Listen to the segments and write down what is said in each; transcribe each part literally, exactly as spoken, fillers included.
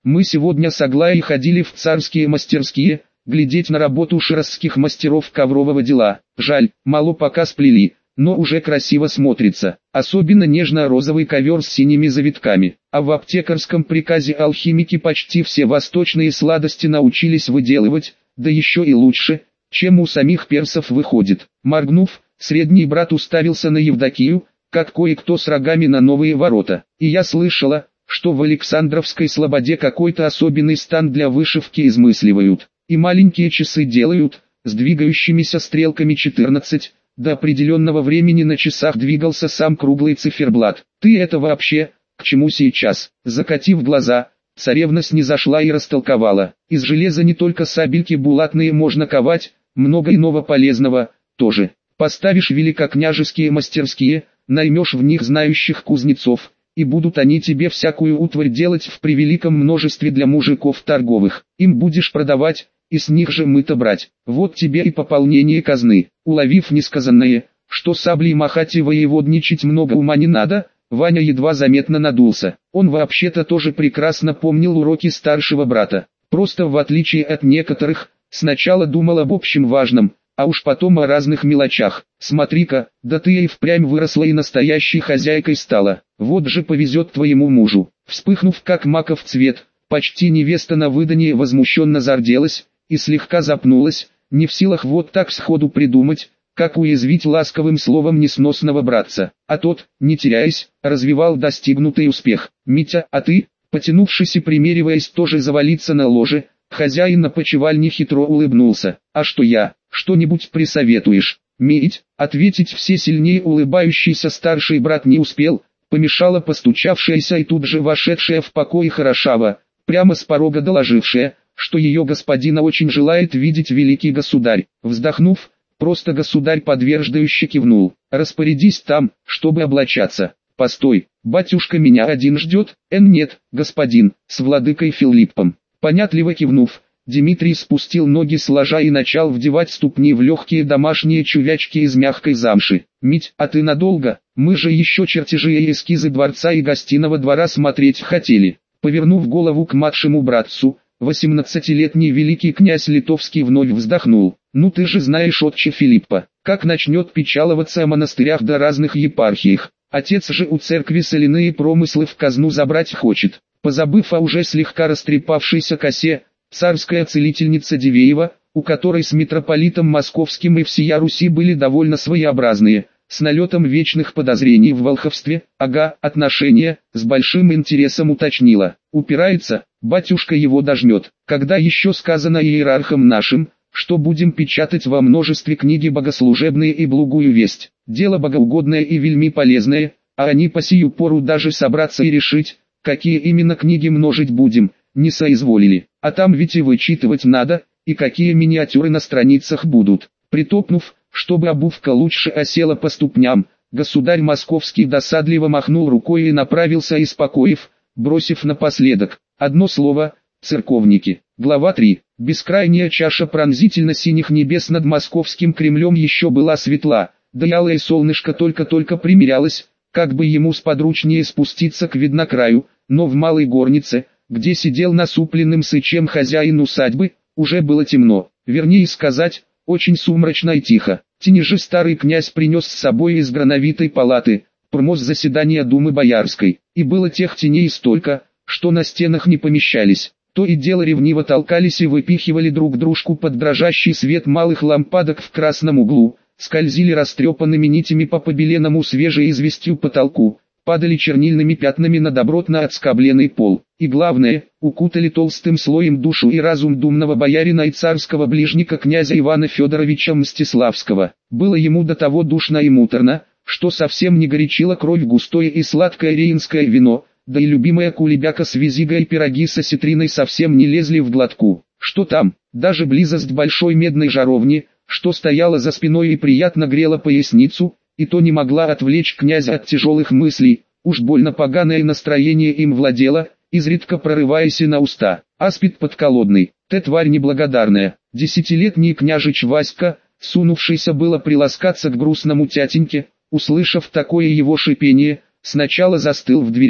Мы сегодня с Аглаей ходили в царские мастерские, глядеть на работу ширазских мастеров коврового дела. Жаль, мало пока сплели, но уже красиво смотрится. Особенно нежно-розовый ковер с синими завитками. А в аптекарском приказе алхимики почти все восточные сладости научились выделывать, да еще и лучше, чем у самих персов выходит. Моргнув, средний брат уставился на Евдокию, как кое-кто с рогами на новые ворота. И я слышала, что в Александровской слободе какой-то особенный стан для вышивки измысливают. И маленькие часы делают, с двигающимися стрелками четырнадцать, до определенного времени на часах двигался сам круглый циферблат. Ты это вообще, к чему сейчас? Закатив глаза, царевна снизошла и растолковала. Из железа не только сабельки булатные можно ковать, много иного полезного, тоже. Поставишь великокняжеские мастерские, наймешь в них знающих кузнецов, и будут они тебе всякую утварь делать в превеликом множестве для мужиков торговых. Им будешь продавать, и с них же мыто брать. Вот тебе и пополнение казны. Уловив несказанное, что саблей махать и воеводничать много ума не надо, Ваня едва заметно надулся. Он вообще-то тоже прекрасно помнил уроки старшего брата. Просто в отличие от некоторых, сначала думал об общем важном, а уж потом о разных мелочах. Смотри-ка, да ты и впрямь выросла и настоящей хозяйкой стала. Вот же повезет твоему мужу. Вспыхнув как маков цвет, почти невеста на выданье возмущенно зарделась и слегка запнулась, не в силах вот так сходу придумать, как уязвить ласковым словом несносного братца. А тот, не теряясь, развивал достигнутый успех. «Митя, а ты?» Потянувшись и примериваясь тоже завалиться на ложе, хозяин опочивальни хитро улыбнулся. «А что я? Что-нибудь присоветуешь?» «Мить», ответить все сильнее улыбающийся старший брат не успел, помешала постучавшаяся и тут же вошедшая в покой Хорошава, прямо с порога доложившая, что ее господина очень желает видеть великий государь. Вздохнув, просто государь подтверждающе кивнул. «Распорядись там, чтобы облачаться». «Постой, батюшка меня один ждет?» «Эн нет, господин, с владыкой Филиппом». Понятливо кивнув, Дмитрий спустил ноги сложа и начал вдевать ступни в легкие домашние чувячки из мягкой замши. «Мить, а ты надолго? Мы же еще чертежи и эскизы дворца и гостиного двора смотреть хотели». Повернув голову к младшему братцу, восемнадцатилетний великий князь Литовский вновь вздохнул. «Ну ты же знаешь отче Филиппа, как начнет печаловаться о монастырях да разных епархиях. Отец же у церкви соляные промыслы в казну забрать хочет». Позабыв о уже слегка растрепавшейся косе, царская целительница Дивеева, у которой с митрополитом Московским и всея Руси были довольно своеобразные, с налетом вечных подозрений в волховстве, ага, отношения, с большим интересом уточнила. «Упирается, батюшка его дожмет. Когда еще сказано иерархам нашим, что будем печатать во множестве книги богослужебные и благую весть, дело богоугодное и вельми полезное, а они по сию пору даже собраться и решить, какие именно книги множить будем, не соизволили. А там ведь и вычитывать надо, и какие миниатюры на страницах будут». Притопнув, чтобы обувка лучше осела по ступням, государь Московский досадливо махнул рукой и направился из покоев, бросив напоследок одно слово «церковники». Глава три. Бескрайняя чаша пронзительно-синих небес над московским Кремлем еще была светла, да и алое солнышко только-только примерялось, как бы ему сподручнее спуститься к виднокраю, но в малой горнице, где сидел насупленным сычем хозяин усадьбы, уже было темно, вернее сказать, очень сумрачно и тихо. Тени же старый князь принес с собой из грановитой палаты, промоз заседания Думы Боярской, и было тех теней столько, что на стенах не помещались. То и дело ревниво толкались и выпихивали друг дружку под дрожащий свет малых лампадок в красном углу, скользили растрепанными нитями по побеленному свежей известью потолку, падали чернильными пятнами на добротно отскобленный пол, и главное, укутали толстым слоем душу и разум думного боярина и царского ближника князя Ивана Федоровича Мстиславского. Было ему до того душно и муторно, что совсем не горячило кровь густое и сладкое рейнское вино, да и любимая кулебяка с визигой и пироги со осетриной совсем не лезли в глотку. Что там, даже близость большой медной жаровни, что стояла за спиной и приятно грела поясницу, и то не могла отвлечь князя от тяжелых мыслей, уж больно поганое настроение им владело, изредка прорываясь и на уста. Аспид подколодный, ты тварь неблагодарная. Десятилетний княжич Васька, сунувшийся было приласкаться к грустному тятеньке, услышав такое его шипение, сначала застыл в дверях,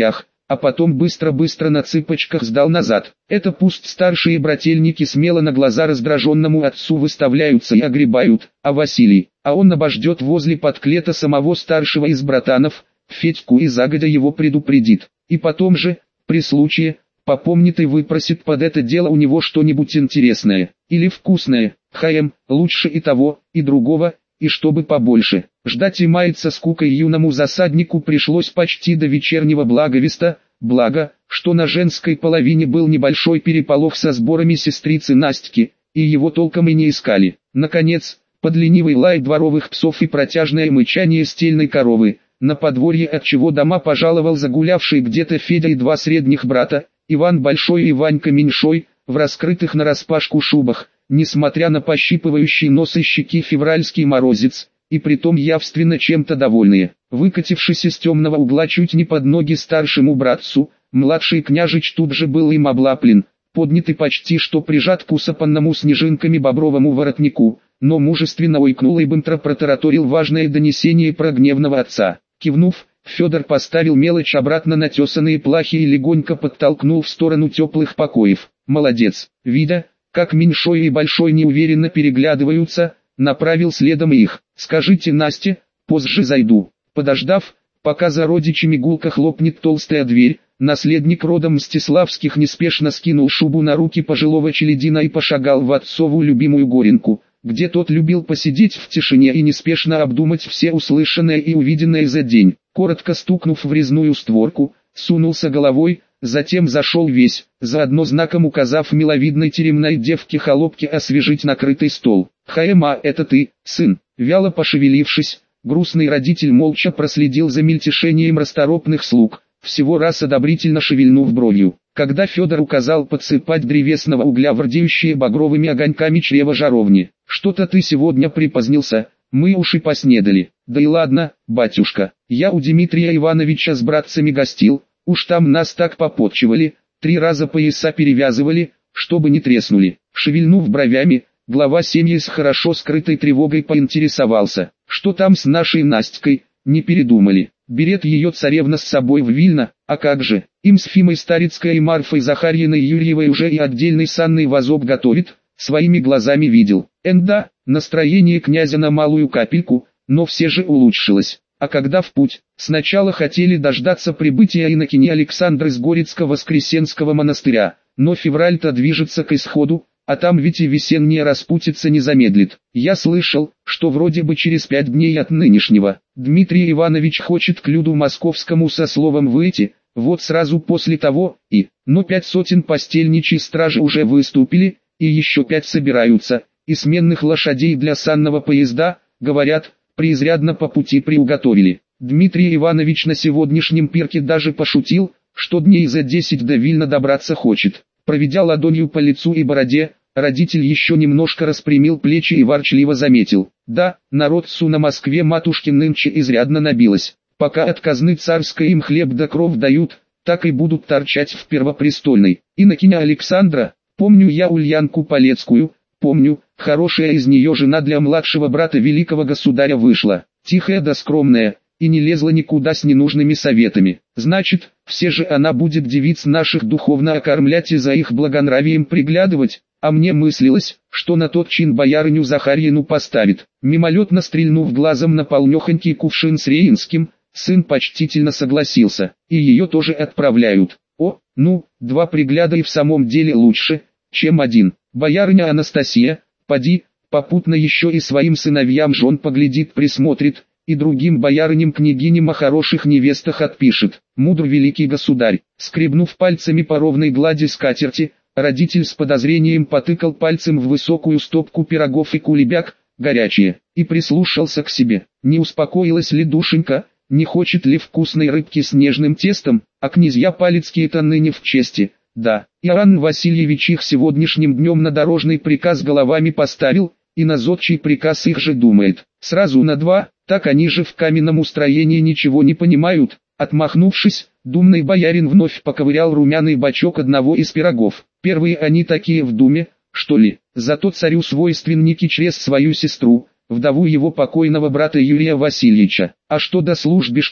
а потом быстро-быстро на цыпочках сдал назад. Это пусть старшие брательники смело на глаза раздраженному отцу выставляются и огребают, а Василий, а он обождет возле подклета самого старшего из братанов, Федьку, и загодя его предупредит. И потом же, при случае, попомнит и выпросит под это дело у него что-нибудь интересное, или вкусное, хаем, лучше и того, и другого, и чтобы побольше. Ждать и маяться скукой юному засаднику пришлось почти до вечернего благовеста, благо, что на женской половине был небольшой переполох со сборами сестрицы Настики, и его толком и не искали. Наконец, под ленивый лай дворовых псов и протяжное мычание стельной коровы, на подворье, от чего дома пожаловал загулявший где-то Федя и два средних брата, Иван Большой и Ванька Меньшой, в раскрытых нараспашку шубах, несмотря на пощипывающий нос и щеки февральский морозец, и притом явственно чем-то довольные. Выкатившись из темного угла чуть не под ноги старшему братцу, младший княжич тут же был им облаплен, поднят и почти что прижат к усыпанному снежинками бобровому воротнику, но мужественно ойкнул и быстро протараторил важное донесение про гневного отца. Кивнув, Федор поставил мелочь обратно на тесаные плахи и легонько подтолкнул в сторону теплых покоев. Молодец. Видя, как Меньшой и Большой неуверенно переглядываются, направил следом их. «Скажите Насте, позже зайду». Подождав, пока за родичами гулко хлопнет толстая дверь, наследник родом Мстиславских неспешно скинул шубу на руки пожилого челядина и пошагал в отцову любимую горенку, где тот любил посидеть в тишине и неспешно обдумать все услышанное и увиденное за день. Коротко стукнув в резную створку, сунулся головой, затем зашел весь, заодно знаком указав миловидной теремной девке-холопке освежить накрытый стол. «Хаема, это ты, сын?» Вяло пошевелившись, грустный родитель молча проследил за мельтешением расторопных слуг, всего раз одобрительно шевельнув бровью. Когда Федор указал подсыпать древесного угля в рдеющие багровыми огоньками чрево жаровни: «Что-то ты сегодня припозднился, мы уж и поснедали». «Да и ладно, батюшка, я у Дмитрия Ивановича с братцами гостил, уж там нас так попотчевали, три раза пояса перевязывали, чтобы не треснули». Шевельнув бровями, глава семьи с хорошо скрытой тревогой поинтересовался: «Что там с нашей Настикой, не передумали? Берет ее царевна с собой в Вильно, а как же, им с Фимой Старицкой и Марфой Захарьиной Юрьевой уже и отдельный санный вазок готовит, своими глазами видел». Энда, настроение князя на малую капельку, но все же улучшилось. А когда в путь, сначала хотели дождаться прибытия инокини Александры с Горецко-Воскресенского монастыря, но февраль-то движется к исходу, а там ведь и весенняя распутица не замедлит. Я слышал, что вроде бы через пять дней от нынешнего, Дмитрий Иванович хочет к люду московскому со словом выйти, вот сразу после того, и, но пять сотен постельничьей стражи уже выступили, и еще пять собираются, и сменных лошадей для санного поезда, говорят, преизрядно по пути приуготовили. Дмитрий Иванович на сегодняшнем пирке даже пошутил, что дней за десять до Вильна добраться хочет. Проведя ладонью по лицу и бороде, родитель еще немножко распрямил плечи и ворчливо заметил: «Да, народцу на Москве матушки нынче изрядно набилось. Пока от казны царской им хлеб да кров дают, так и будут торчать в Первопрестольной. Инокиня Александра, помню я Ульянку Полецкую, помню, хорошая из нее жена для младшего брата великого государя вышла, тихая да скромная, и не лезла никуда с ненужными советами. Значит, все же она будет девиц наших духовно окормлять и за их благонравием приглядывать, а мне мыслилось, что на тот чин боярыню Захарьину поставит». Мимолетно стрельнув глазом на полнехонький кувшин с рейнским, сын почтительно согласился: «И ее тоже отправляют». «О, ну, два пригляда и в самом деле лучше, чем один. Боярыня Анастасия, поди, попутно еще и своим сыновьям жен поглядит, присмотрит, и другим боярыням-княгиням о хороших невестах отпишет. Мудр великий государь». Скребнув пальцами по ровной глади скатерти, родитель с подозрением потыкал пальцем в высокую стопку пирогов и кулебяк, горячие, и прислушался к себе. Не успокоилась ли душенька, не хочет ли вкусной рыбки с нежным тестом, а князья Палецкие-то ныне в чести. Да, Иоанн Васильевич их сегодняшним днем на дорожный приказ головами поставил, и на зодчий приказ их же думает. Сразу на два, так они же в каменном устроении ничего не понимают. Отмахнувшись, думный боярин вновь поковырял румяный бочок одного из пирогов. Первые они такие в думе, что ли? Зато царю свойственники через свою сестру, вдову его покойного брата Юрия Васильевича. А что до службишки,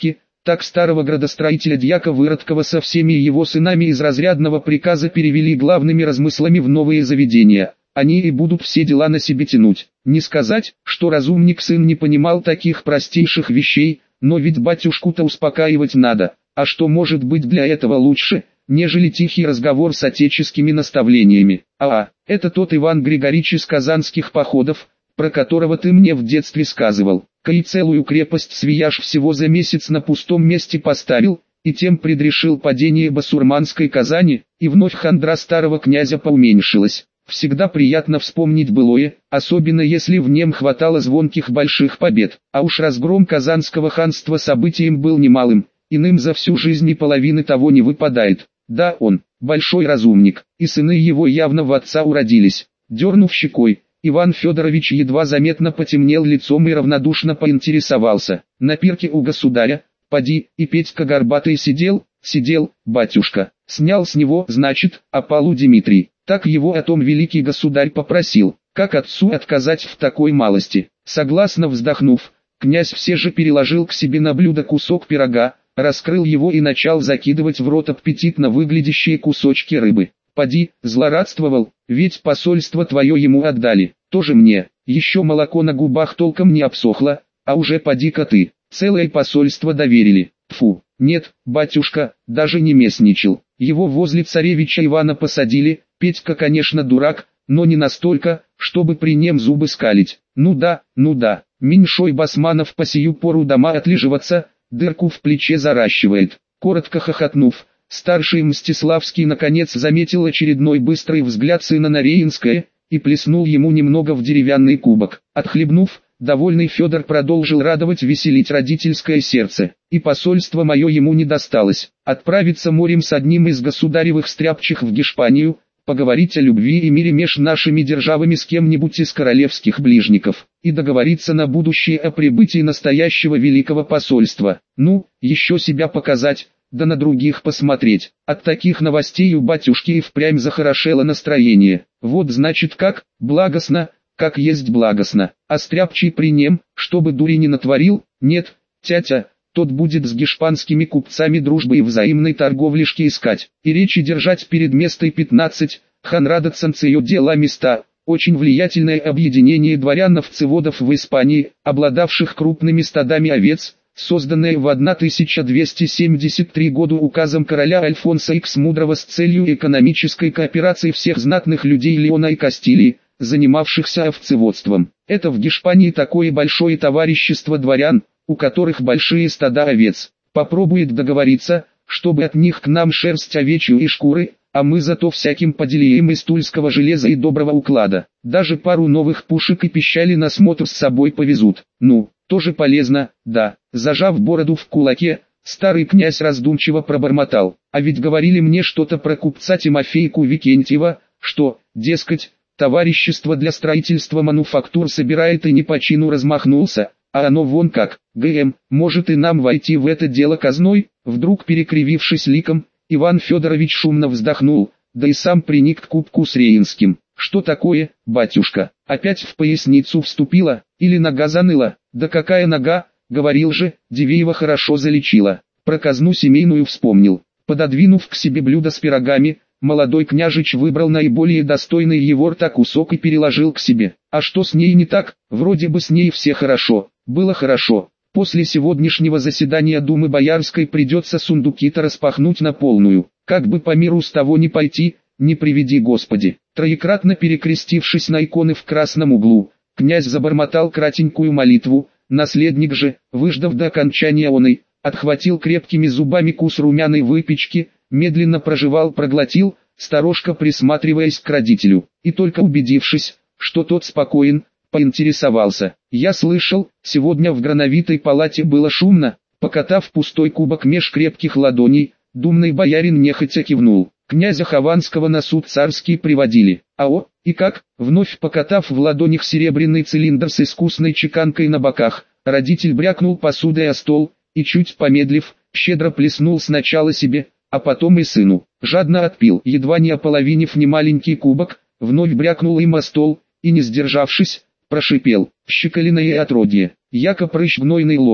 Так старого градостроителя дьяка Выродкова со всеми его сынами из разрядного приказа перевели главными размыслами в новые заведения. Они и будут все дела на себе тянуть. Не сказать, что разумник сын не понимал таких простейших вещей, но ведь батюшку-то успокаивать надо. А что может быть для этого лучше, нежели тихий разговор с отеческими наставлениями? А, это тот Иван Григорьевич из казанских походов, про которого ты мне в детстве сказывал. Кай целую крепость Свияж всего за месяц на пустом месте поставил, и тем предрешил падение басурманской Казани, и вновь хандра старого князя поуменьшилась. Всегда приятно вспомнить былое, особенно если в нем хватало звонких больших побед. А уж разгром Казанского ханства событием был немалым, иным за всю жизнь и половины того не выпадает. Да, он, большой разумник, и сыны его явно в отца уродились. Дернув щекой, Иван Федорович едва заметно потемнел лицом и равнодушно поинтересовался. На пирке у государя, поди, и Петька Горбатый сидел, сидел, батюшка. Снял с него, значит, опалу Дмитрий. Так его о том великий государь попросил. Как отцу отказать в такой малости? Согласно вздохнув, князь все же переложил к себе на блюдо кусок пирога, раскрыл его и начал закидывать в рот аппетитно выглядящие кусочки рыбы. Поди, злорадствовал, ведь посольство твое ему отдали, тоже мне, еще молоко на губах толком не обсохло, а уже поди-ка ты, целое посольство доверили. Фу, нет, батюшка, даже не местничал, его возле царевича Ивана посадили. Петька, конечно, дурак, но не настолько, чтобы при нем зубы скалить. Ну да, ну да, меньшой басманов по сию пору дома отлеживаться, дырку в плече заращивает. Коротко хохотнув, старший Мстиславский наконец заметил очередной быстрый взгляд сына на Рейнское, и плеснул ему немного в деревянный кубок. Отхлебнув, довольный Федор продолжил радовать веселить родительское сердце. И посольство мое ему не досталось. Отправиться морем с одним из государевых стряпчих в Гешпанию, поговорить о любви и мире меж нашими державами с кем-нибудь из королевских ближников, и договориться на будущее о прибытии настоящего великого посольства. Ну, еще себя показать, да на других посмотреть. От таких новостей у батюшки и впрямь захорошело настроение. Вот значит как, благостно, как есть благостно. А стряпчий при нем, чтобы дури не натворил, нет, тятя, тот будет с гешпанскими купцами дружбы и взаимной торговлишки искать, и речи держать перед местой пятнадцать, хан радостен с ее дела места, очень влиятельное объединение дворян-овцеводов в Испании, обладавших крупными стадами овец, созданное в тысяча двести семьдесят третьем году указом короля Альфонса Икс Мудрого с целью экономической кооперации всех знатных людей Леона и Кастилии, занимавшихся овцеводством. Это в Гешпании такое большое товарищество дворян, у которых большие стада овец, попробует договориться, чтобы от них к нам шерсть овечью и шкуры, а мы зато всяким поделием из тульского железа и доброго уклада. Даже пару новых пушек и пищали на смотр с собой повезут. Ну, тоже полезно, да. Зажав бороду в кулаке, старый князь раздумчиво пробормотал. А ведь говорили мне что-то про купца Тимофейку Викентьева, что, дескать, товарищество для строительства мануфактур собирает и не по чину размахнулся. А оно вон как, ГМ, может и нам войти в это дело казной? Вдруг перекривившись ликом, Иван Федорович шумно вздохнул, да и сам приник к кубку с Рейнским. Что такое, батюшка, опять в поясницу вступила, или нога заныла? Да какая нога, говорил же, Дивеева хорошо залечила. Про казну семейную вспомнил. Пододвинув к себе блюдо с пирогами, молодой княжич выбрал наиболее достойный его рта кусок и переложил к себе. А что с ней не так? Вроде бы с ней все хорошо. Было хорошо. После сегодняшнего заседания Думы Боярской придется сундуки-то распахнуть на полную. Как бы по миру с того не пойти, не приведи Господи. Троекратно перекрестившись на иконы в красном углу, князь забормотал кратенькую молитву. Наследник же, выждав до окончания оной, отхватил крепкими зубами кус румяной выпечки, медленно прожевал, проглотил, сторожко присматриваясь к родителю, и только убедившись, что тот спокоен, поинтересовался. Я слышал, сегодня в Грановитой палате было шумно. Покатав пустой кубок меж крепких ладоней, думный боярин нехотя кивнул. Князя Хованского на суд царский приводили. А о, и как, вновь покатав в ладонях серебряный цилиндр с искусной чеканкой на боках, родитель брякнул посудой о стол, и чуть помедлив, щедро плеснул сначала себе, а потом и сыну. Жадно отпил, едва не ополовинив немаленький кубок, вновь брякнул им о стол, и не сдержавшись, прошипел: «Щеколиное отродье!» Яко прыщ гнойный лопнул,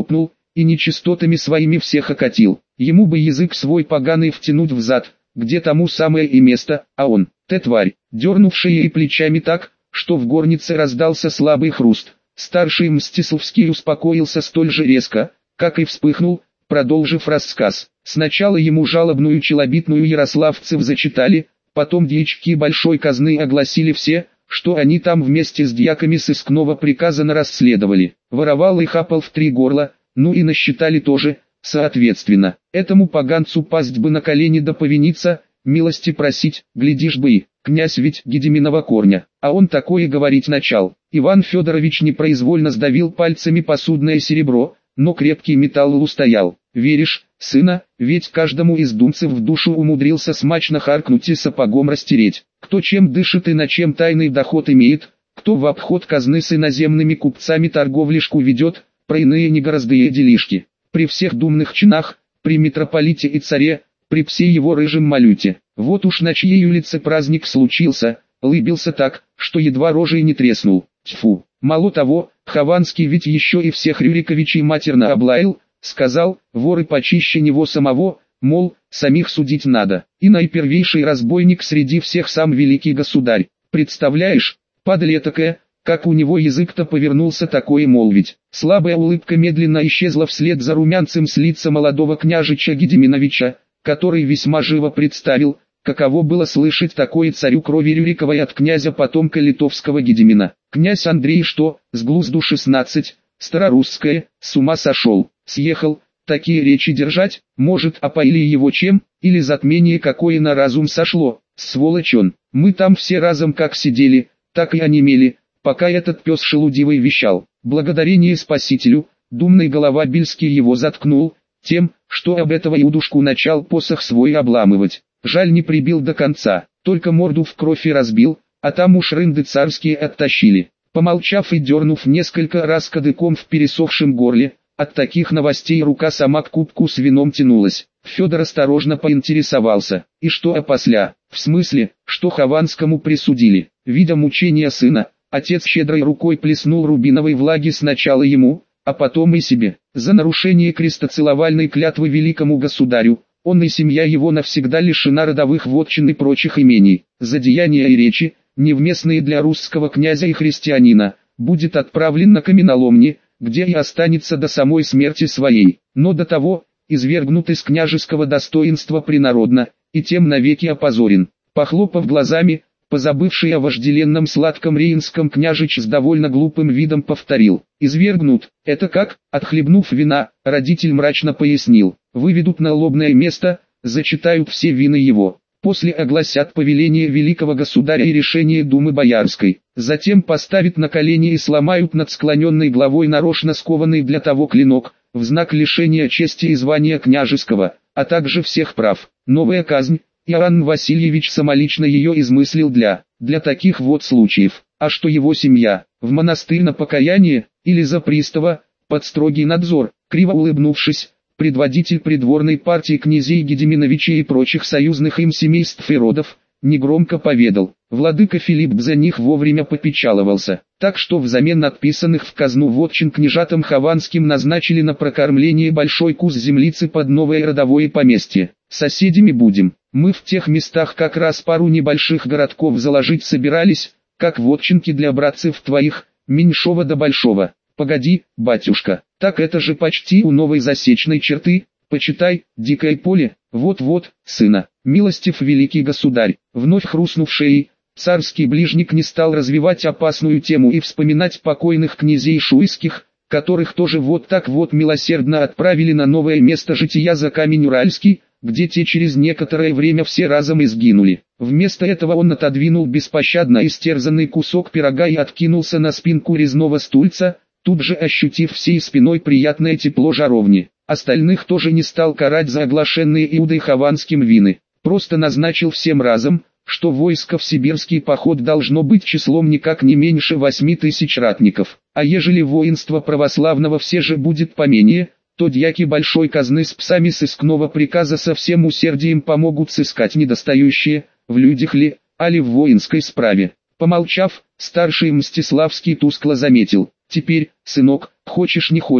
и нечистотами своими всех окатил. Ему бы язык свой поганый втянуть в зад, где тому самое и место, а он, ты тварь, дернувшая и плечами так, что в горнице раздался слабый хруст. Старший Мстиславский успокоился столь же резко, как и вспыхнул, продолжив рассказ. Сначала ему жалобную челобитную ярославцев зачитали, потом дьячки большой казны огласили все, что они там вместе с дьяками сыскного приказа расследовали. Воровал и хапал в три горла, ну и насчитали тоже, соответственно. Этому поганцу пасть бы на колени да повиниться, милости просить, глядишь бы и, князь ведь Гедеминова корня, а он такое говорить начал. Иван Федорович непроизвольно сдавил пальцами посудное серебро, но крепкий металл устоял. Веришь, сына, ведь каждому из думцев в душу умудрился смачно харкнуть и сапогом растереть. Кто чем дышит и на чем тайный доход имеет, кто в обход казны с иноземными купцами торговлишку ведет, про иные негораздые делишки. При всех думных чинах, при митрополите и царе, при всей его рыжем малюте. Вот уж на чьей улице праздник случился, лыбился так, что едва рожей не треснул. Тьфу, мало того, Хованский ведь еще и всех Рюриковичей матерно облаял, сказал, воры почище него самого, мол, самих судить надо. И наипервейший разбойник среди всех сам великий государь. Представляешь, падаль этакая, как у него язык-то повернулся такое молвить. Слабая улыбка медленно исчезла вслед за румянцем с лица молодого княжича Гедеминовича, который весьма живо представил, каково было слышать такое царю крови Рюриковой от князя-потомка литовского Гедемина. Князь Андрей что, с глузду шестнадцать, старорусское, с ума сошел, съехал, такие речи держать, может опоили его чем, или затмение какое на разум сошло, сволочь он. Мы там все разом как сидели, так и онемели, пока этот пес шелудивый вещал. Благодарение Спасителю, думный голова Бельский его заткнул, тем, что об этого иудушку начал посох свой обламывать. Жаль не прибил до конца, только морду в кровь и разбил, а там уж рынды царские оттащили. Помолчав и дернув несколько раз кадыком в пересохшем горле, от таких новостей рука сама к кубку с вином тянулась. Федор осторожно поинтересовался, и что опосля, в смысле, что Хованскому присудили. Видя мучения сына, отец щедрой рукой плеснул рубиновой влаги сначала ему, а потом и себе. За нарушение крестоцеловальной клятвы великому государю, он и семья его навсегда лишена родовых вотчин и прочих имений. За деяния и речи, невместные для русского князя и христианина, будет отправлен на каменоломни, где и останется до самой смерти своей. Но до того, извергнут из княжеского достоинства принародно, и тем навеки опозорен. Похлопав глазами, позабывший о вожделенном сладком рейнском княжич с довольно глупым видом повторил. «Извергнут, это как?» Отхлебнув вина, родитель мрачно пояснил. «Выведут на лобное место, зачитают все вины его. После огласят повеление великого государя и решение Думы Боярской. Затем поставят на колени и сломают над склоненной главой нарочно скованный для того клинок, в знак лишения чести и звания княжеского, а также всех прав. Новая казнь. Иоанн Васильевич самолично ее измыслил для, для таких вот случаев. А что его семья, в монастырь на покаяние, или за пристава, под строгий надзор?» Криво улыбнувшись, предводитель придворной партии князей Гедеминовичей и прочих союзных им семейств и родов, негромко поведал. Владыка Филипп за них вовремя попечаловался, так что взамен отписанных в казну вотчин княжатам Хованским назначили на прокормление большой кус землицы под новое родовое поместье. «Соседями будем. Мы в тех местах как раз пару небольших городков заложить собирались, как вотчинки для братцев твоих, меньшого до большого». «Погоди, батюшка, так это же почти у новой засечной черты, почитай, дикое поле». «Вот-вот, сына, милостив великий государь». Вновь хрустнув шеей, царский ближник не стал развивать опасную тему и вспоминать покойных князей шуйских, которых тоже вот так вот милосердно отправили на новое место жития за камень Уральский, где те через некоторое время все разом изгинули. Вместо этого он отодвинул беспощадно истерзанный кусок пирога и откинулся на спинку резного стульца, тут же ощутив всей спиной приятное тепло жаровни. Остальных тоже не стал карать за оглашенные Иудой Хованским вины, просто назначил всем разом, что войско в сибирский поход должно быть числом никак не меньше восьми тысяч ратников, а ежели воинство православного все же будет поменее, то дьяки большой казны с псами сыскного приказа со всем усердием помогут сыскать недостающие, в людях ли, али в воинской справе. Помолчав, старший Мстиславский тускло заметил: «Теперь, сынок, хочешь не хочешь,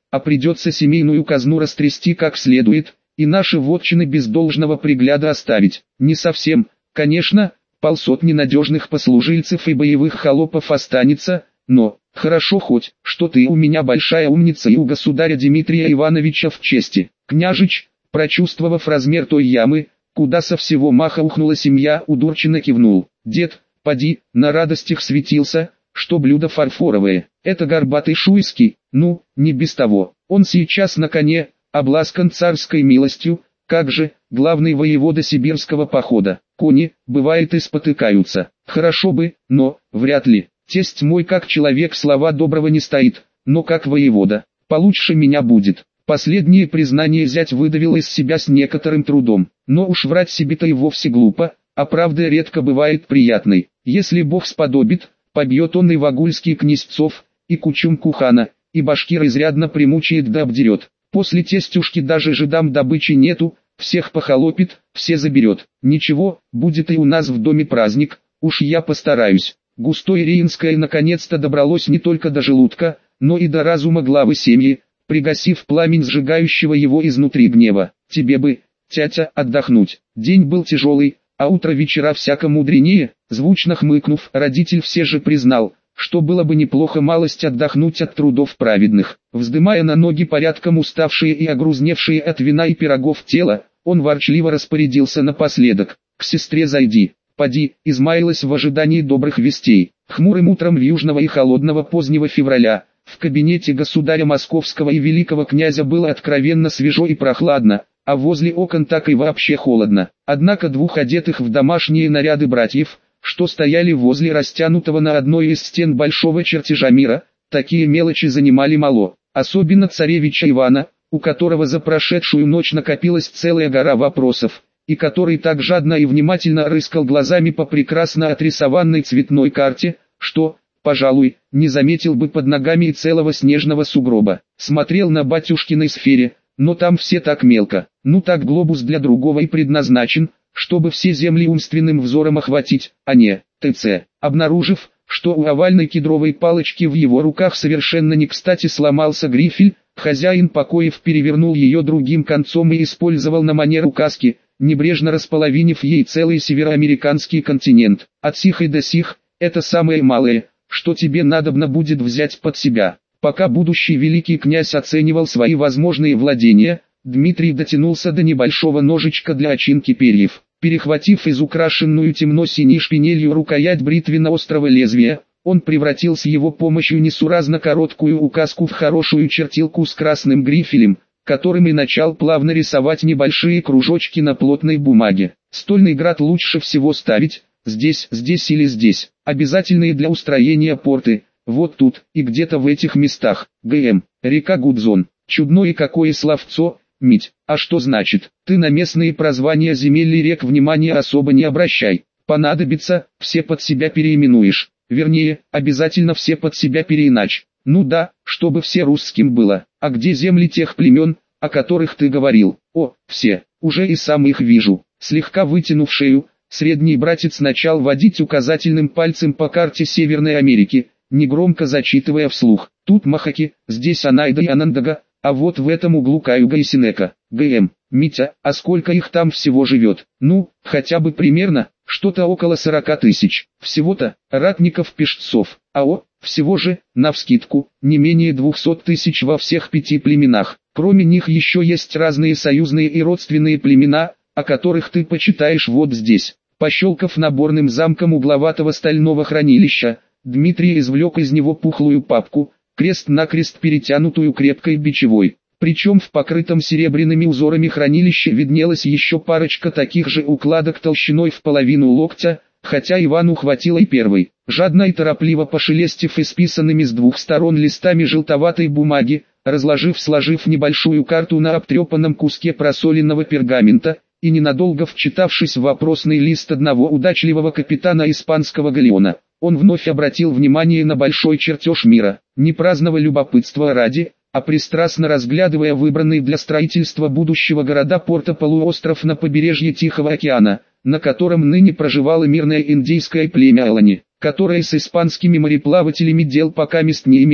а придется семейную казну растрясти как следует, и наши вотчины без должного пригляда оставить. Не совсем, конечно, полсотни надежных послужильцев и боевых холопов останется, но, хорошо хоть, что ты у меня большая умница и у государя Дмитрия Ивановича в чести. Княжич, прочувствовав размер той ямы, куда со всего маха ухнула семья, удурченно кивнул. Дед, поди, на радостях светился, что блюдо фарфоровое. Это горбатый шуйский, ну, не без того. Он сейчас на коне, обласкан царской милостью, как же, главный воевода сибирского похода. Кони, бывает, и спотыкаются. Хорошо бы, но, вряд ли. Тесть мой как человек слова доброго не стоит, но как воевода, получше меня будет. Последнее признание зять выдавил из себя с некоторым трудом, но уж врать себе-то и вовсе глупо, а правда редко бывает приятной. Если Бог сподобит, побьет он и вагульский князцов, и Кучум-Кухана, и башкир изрядно примучает да обдерет. После тестюшки даже жидам добычи нету, всех похолопит, все заберет. Ничего, будет и у нас в доме праздник, уж я постараюсь. Густое Рейнское наконец-то добралось не только до желудка, но и до разума главы семьи, пригасив пламень сжигающего его изнутри гнева. Тебе бы, тятя, отдохнуть. День был тяжелый, а утро вечера всяко мудренее. Звучно хмыкнув, родитель все же признал, что было бы неплохо малость отдохнуть от трудов праведных. Вздымая на ноги порядком уставшие и огрузневшие от вина и пирогов тело, он ворчливо распорядился напоследок: «К сестре зайди». Поди, измаялась в ожидании добрых вестей. Хмурым утром южного и холодного позднего февраля, в кабинете государя Московского и великого князя было откровенно свежо и прохладно, а возле окон так и вообще холодно. Однако двух одетых в домашние наряды братьев, что стояли возле растянутого на одной из стен большого чертежа мира, такие мелочи занимали мало. Особенно царевича Ивана, у которого за прошедшую ночь накопилась целая гора вопросов, и который так жадно и внимательно рыскал глазами по прекрасно отрисованной цветной карте, что, пожалуй, не заметил бы под ногами и целого снежного сугроба. Смотрел на батюшкиной сфере, но там все так мелко. Ну так глобус для другого и предназначен, чтобы все земли умственным взором охватить, а не ТЦ. Обнаружив, что у овальной кедровой палочки в его руках совершенно не кстати сломался грифель, хозяин покоев перевернул ее другим концом и использовал на манер указки, небрежно располовинив ей целый североамериканский континент. От сих и до сих, это самое малое, что тебе надобно будет взять под себя. Пока будущий великий князь оценивал свои возможные владения, Дмитрий дотянулся до небольшого ножичка для очинки перьев. Перехватив из украшенную темно-синей шпинелью рукоять бритвенно-острого лезвия, он превратил с его помощью несуразно короткую указку в хорошую чертилку с красным грифелем, которым и начал плавно рисовать небольшие кружочки на плотной бумаге. Стольный град лучше всего ставить здесь, здесь или здесь. Обязательные для устроения порты, вот тут и где-то в этих местах. ГМ, река Гудзон. Чудное какое словцо, Мить. А что значит? Ты на местные прозвания земель и рек внимания особо не обращай. Понадобится, все под себя переименуешь. Вернее, обязательно все под себя переиначь. Ну да, чтобы все русским было. А где земли тех племен, о которых ты говорил? О, все, уже и сам их вижу. Слегка вытянув шею, средний братец начал водить указательным пальцем по карте Северной Америки, негромко зачитывая вслух. Тут Махаки, здесь Анайда и Анандага, а вот в этом углу Каюга и Синека. ГМ, Митя, а сколько их там всего живет? Ну, хотя бы примерно, что-то около сорока тысяч. Всего-то, ратников-пешцов. АО, всего же, навскидку, не менее двухсот тысяч во всех пяти племенах. Кроме них еще есть разные союзные и родственные племена, о которых ты почитаешь вот здесь. Пощелкав наборным замком угловатого стального хранилища, Дмитрий извлек из него пухлую папку, крест-накрест перетянутую крепкой бичевой. Причем в покрытом серебряными узорами хранилище виднелась еще парочка таких же укладок толщиной в половину локтя, хотя Ивану хватило и первой. Жадно и торопливо пошелестив исписанными с двух сторон листами желтоватой бумаги, разложив-сложив небольшую карту на обтрепанном куске просоленного пергамента, и ненадолго вчитавшись в вопросный лист одного удачливого капитана испанского галеона, он вновь обратил внимание на большой чертеж мира, не праздного любопытства ради, а пристрастно разглядывая выбранный для строительства будущего города-порта полуостров на побережье Тихого океана, на котором ныне проживало мирное индейское племя Алани, которое с испанскими мореплавателями дел покамест не имело,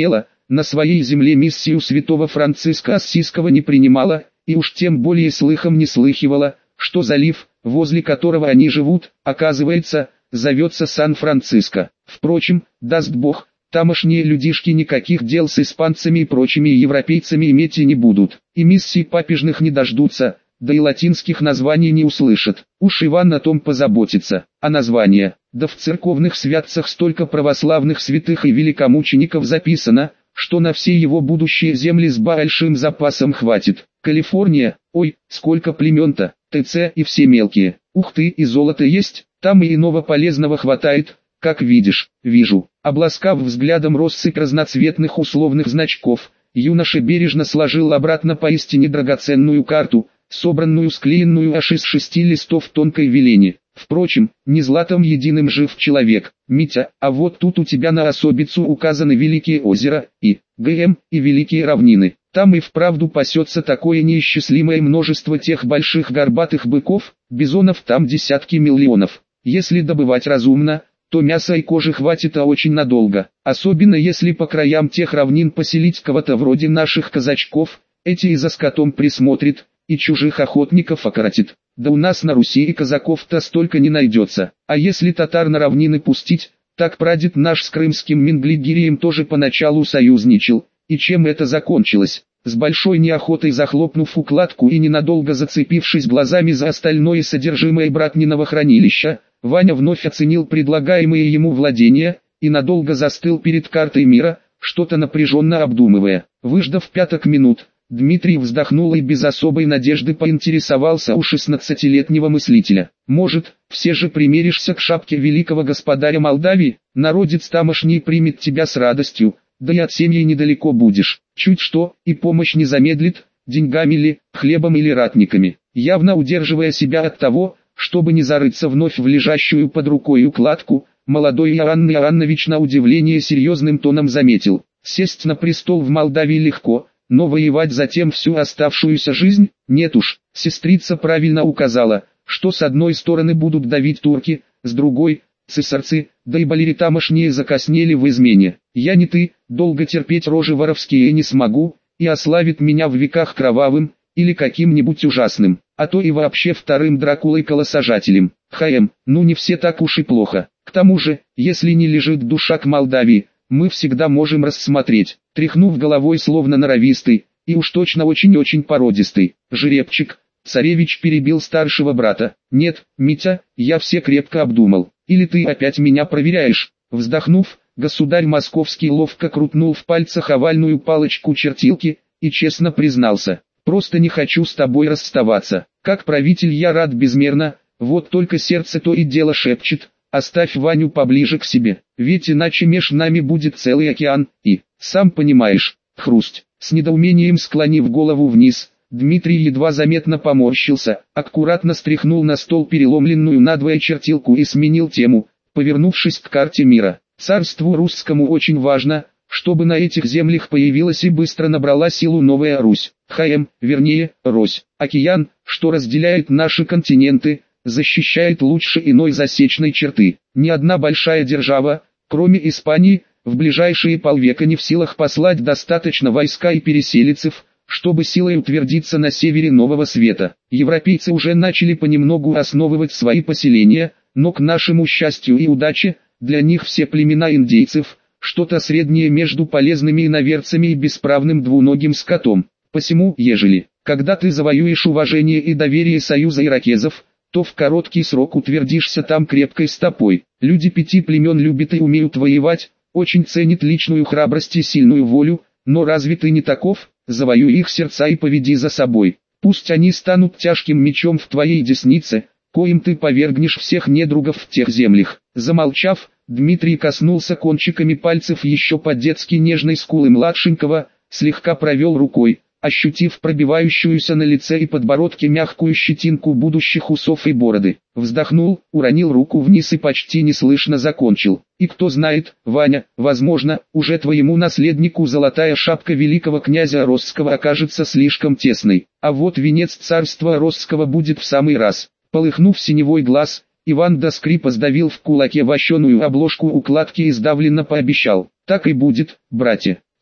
на своей земле миссию святого Франциска Ассизского не принимала, и уж тем более слыхом не слыхивала, что залив, возле которого они живут, оказывается, зовется Сан-Франциско. Впрочем, даст Бог, тамошние людишки никаких дел с испанцами и прочими европейцами иметь и не будут, и миссий папежных не дождутся, да и латинских названий не услышат. Уж Иван о том позаботится. А названия, да в церковных святцах столько православных святых и великомучеников записано, что на все его будущие земли с большим запасом хватит. Калифорния, ой, сколько племен-то, ТЦ и все мелкие. Ух ты, и золото есть, там и иного полезного хватает, как видишь. Вижу. Обласкав взглядом россыпь разноцветных условных значков, юноша бережно сложил обратно поистине драгоценную карту, собранную склеенную аж из шести листов тонкой велени. Впрочем, не златом единым жив человек, Митя, а вот тут у тебя на особицу указаны великие озера, и, ГМ, и великие равнины. Там и вправду пасется такое неисчислимое множество тех больших горбатых быков, бизонов там десятки миллионов. Если добывать разумно, то мяса и кожи хватит а очень надолго, особенно если по краям тех равнин поселить кого-то вроде наших казачков, эти и за скотом присмотрит, и чужих охотников окоротит. Да у нас на Руси и казаков-то столько не найдется, а если татар на равнины пустить, так прадед наш с крымским Менглигирием тоже поначалу союзничал, и чем это закончилось? С большой неохотой захлопнув укладку и ненадолго зацепившись глазами за остальное содержимое братниного хранилища, Ваня вновь оценил предлагаемые ему владения, и надолго застыл перед картой мира, что-то напряженно обдумывая. Выждав пяток минут, Дмитрий вздохнул и без особой надежды поинтересовался у шестнадцатилетнего мыслителя. «Может, все же примеришься к шапке великого господаря Молдавии? Народец тамошний примет тебя с радостью, да и от семьи недалеко будешь. Чуть что, и помощь не замедлит, деньгами ли, хлебом или ратниками». Явно удерживая себя от того, чтобы не зарыться вновь в лежащую под рукой укладку, молодой Иоанн Иоаннович на удивление серьезным тоном заметил: «Сесть на престол в Молдавии легко, но воевать затем всю оставшуюся жизнь? Нет уж». Сестрица правильно указала, что с одной стороны будут давить турки, с другой – цесарцы, да и балери тамошние закоснели в измене. Я не ты, долго терпеть рожи воровские не смогу, и ославит меня в веках кровавым, или каким-нибудь ужасным, а то и вообще вторым Дракулой-колосажателем. Хаем, ну не все так уж и плохо. К тому же, если не лежит душа к Молдавии, мы всегда можем рассмотреть, тряхнув головой словно норовистый, и уж точно очень-очень породистый, жеребчик. Царевич перебил старшего брата. «Нет, Митя, я все крепко обдумал. Или ты опять меня проверяешь?» Вздохнув, государь московский ловко крутнул в пальцах овальную палочку чертилки, и честно признался: «Просто не хочу с тобой расставаться. Как правитель я рад безмерно, вот только сердце то и дело шепчет: оставь Ваню поближе к себе, ведь иначе меж нами будет целый океан, и, сам понимаешь, хрусть». С недоумением склонив голову вниз, Дмитрий едва заметно поморщился, аккуратно стряхнул на стол переломленную надвое чертилку и сменил тему, повернувшись к карте мира. «Царству русскому очень важно, чтобы на этих землях появилась и быстро набрала силу новая Русь. ХМ, вернее, Рось. Океан, что разделяет наши континенты, защищает лучше иной засечной черты. Ни одна большая держава, кроме Испании, в ближайшие полвека не в силах послать достаточно войска и переселенцев, чтобы силой утвердиться на севере Нового Света. Европейцы уже начали понемногу основывать свои поселения, но к нашему счастью и удаче, для них все племена индейцев – что-то среднее между полезными иноверцами и бесправным двуногим скотом. Посему, ежели, когда ты завоюешь уважение и доверие союза иракезов, то в короткий срок утвердишься там крепкой стопой. Люди пяти племен любят и умеют воевать, очень ценят личную храбрость и сильную волю, но разве ты не таков? Завоюй их сердца и поведи за собой. Пусть они станут тяжким мечом в твоей деснице, коим ты повергнешь всех недругов в тех землях». Замолчав, Дмитрий коснулся кончиками пальцев еще по-детски нежной скулы младшенького, слегка провел рукой, ощутив пробивающуюся на лице и подбородке мягкую щетинку будущих усов и бороды. Вздохнул, уронил руку вниз и почти неслышно закончил: «И кто знает, Ваня, возможно, уже твоему наследнику золотая шапка великого князя Росского окажется слишком тесной, а вот венец царства Росского будет в самый раз». Полыхнув синевой глаз, Иван до скрипа сдавил в кулаке вощеную обложку укладки и сдавленно пообещал: «Так и будет, братья».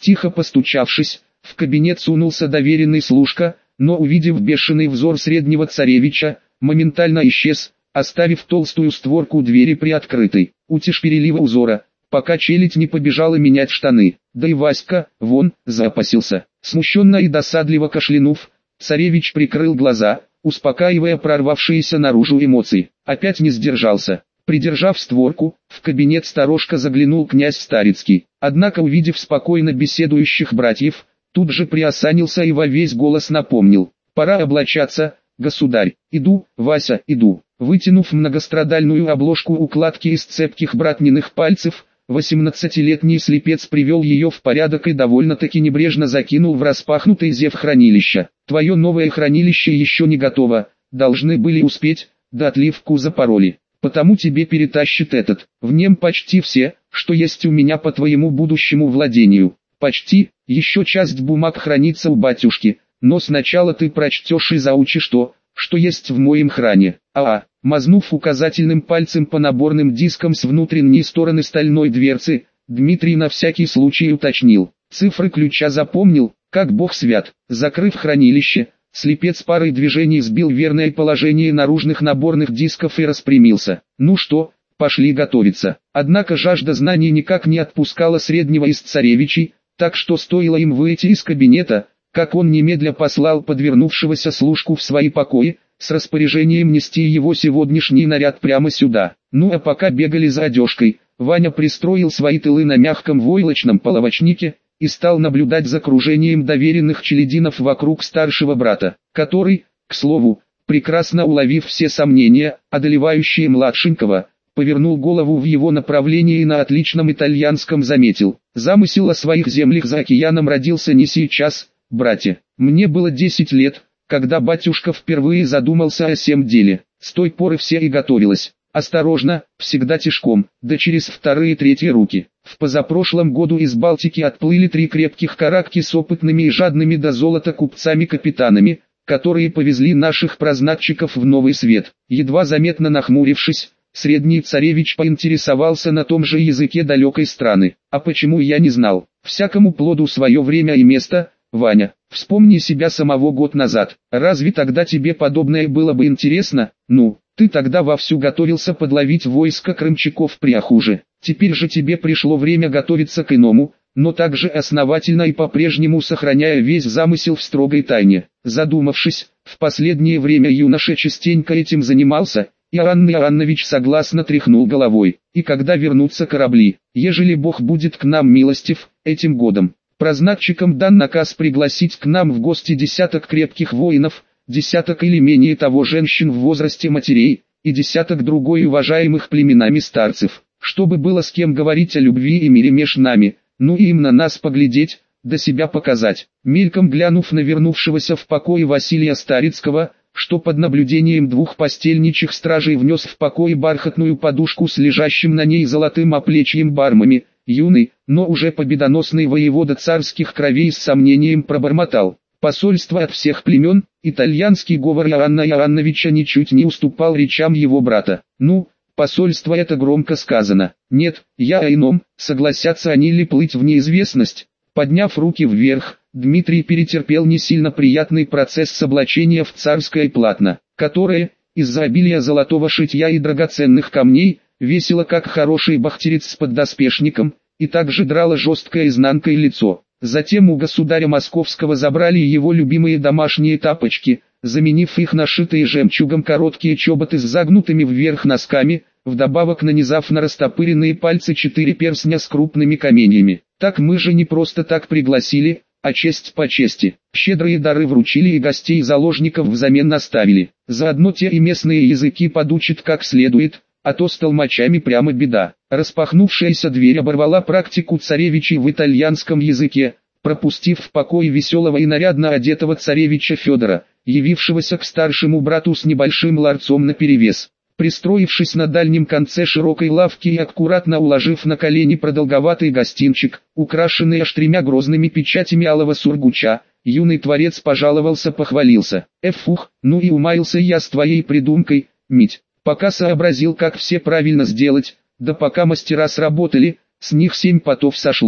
Тихо постучавшись, в кабинет сунулся доверенный служка, но увидев бешеный взор среднего царевича, моментально исчез, оставив толстую створку двери приоткрытой. Утишь перелива узора, пока челядь не побежала менять штаны. Да и Васька, вон, заопасился. Смущенно и досадливо кашлянув, царевич прикрыл глаза, успокаивая прорвавшиеся наружу эмоции. Опять не сдержался. Придержав створку, в кабинет сторожка заглянул князь Старицкий. Однако, увидев спокойно беседующих братьев, тут же приосанился и во весь голос напомнил: «Пора облачаться, государь». «Иду, Вася, иду». Вытянув многострадальную обложку укладки из цепких братниных пальцев, восемнадцатилетний слепец привел ее в порядок и довольно-таки небрежно закинул в распахнутый зев хранилища. «Твое новое хранилище еще не готово, должны были успеть, да отливку запороли. Потому тебе перетащит этот. В нем почти все, что есть у меня по твоему будущему владению. Почти, еще часть бумаг хранится у батюшки, но сначала ты прочтешь и заучишь то, что есть в моем хране». А, мазнув указательным пальцем по наборным дискам с внутренней стороны стальной дверцы, Дмитрий на всякий случай уточнил. Цифры ключа запомнил, как бог свят. Закрыв хранилище, слепец парой движений сбил верное положение наружных наборных дисков и распрямился. «Ну что, пошли готовиться». Однако жажда знаний никак не отпускала среднего из царевичей, так что стоило им выйти из кабинета, как он немедля послал подвернувшегося служку в свои покои, с распоряжением нести его сегодняшний наряд прямо сюда. Ну а пока бегали за одежкой, Ваня пристроил свои тылы на мягком войлочном половочнике и стал наблюдать за кружением доверенных челядинов вокруг старшего брата, который, к слову, прекрасно уловив все сомнения, одолевающие младшенького, повернул голову в его направлении и на отличном итальянском заметил: «Замысел о своих землях за океаном родился не сейчас, братья. Мне было десять лет, когда батюшка впервые задумался о сем деле. С той поры все и готовилось. Осторожно, всегда тишком, да через вторые и третьи руки. В позапрошлом году из Балтики отплыли три крепких каракки с опытными и жадными до золота купцами-капитанами, которые повезли наших прознатчиков в новый свет». Едва заметно нахмурившись, средний царевич поинтересовался на том же языке далекой страны. «А почему я не знал? Всякому плоду свое время и место, Ваня. Вспомни себя самого год назад. Разве тогда тебе подобное было бы интересно? Ну, ты тогда вовсю готовился подловить войско крымчаков при Ахуже. Теперь же тебе пришло время готовиться к иному, но также основательно и по-прежнему сохраняя весь замысел в строгой тайне». Задумавшись, в последнее время юноша частенько этим занимался, и Иоанн Иоаннович согласно тряхнул головой. «И когда вернутся корабли, ежели Бог будет к нам милостив, этим годом, прознатчикам дан наказ пригласить к нам в гости десяток крепких воинов, десяток или менее того женщин в возрасте матерей, и десяток другой уважаемых племенами старцев, чтобы было с кем говорить о любви и мире меж нами, ну и им на нас поглядеть, да себя показать». Мельком глянув на вернувшегося в покой Василия Старицкого, что под наблюдением двух постельничих стражей внес в покой бархатную подушку с лежащим на ней золотым оплечьем бармами, юный, но уже победоносный воевода царских кровей с сомнением пробормотал: «Посольство от всех племен». Итальянский говор Иоанна Иоанновича ничуть не уступал речам его брата. «Ну, посольство — это громко сказано. Нет, я о ином, согласятся они ли плыть в неизвестность». Подняв руки вверх, Дмитрий перетерпел не сильно приятный процесс облачения в царское платно, которое, из-за обилия золотого шитья и драгоценных камней, весело как хороший бахтерец с поддоспешником, и также драло жесткое изнанкой лицо. Затем у государя московского забрали его любимые домашние тапочки, заменив их на шитые жемчугом короткие чоботы с загнутыми вверх носками, вдобавок нанизав на растопыренные пальцы четыре перстня с крупными каменьями. «Так мы же не просто так пригласили, а честь по чести. Щедрые дары вручили и гостей заложников взамен наставили. Заодно те и местные языки подучат как следует, а то с толмачами прямо беда». Распахнувшаяся дверь оборвала практику царевичей в итальянском языке, пропустив в покой веселого и нарядно одетого царевича Федора, явившегося к старшему брату с небольшим ларцом наперевес. Пристроившись на дальнем конце широкой лавки и аккуратно уложив на колени продолговатый гостинчик, украшенный аж тремя грозными печатями алого сургуча, юный творец пожаловался, похвалился: «Эфух, ну и умаился я с твоей придумкой, Мить. Пока сообразил, как все правильно сделать, да пока мастера сработали, с них семь потов сошло. К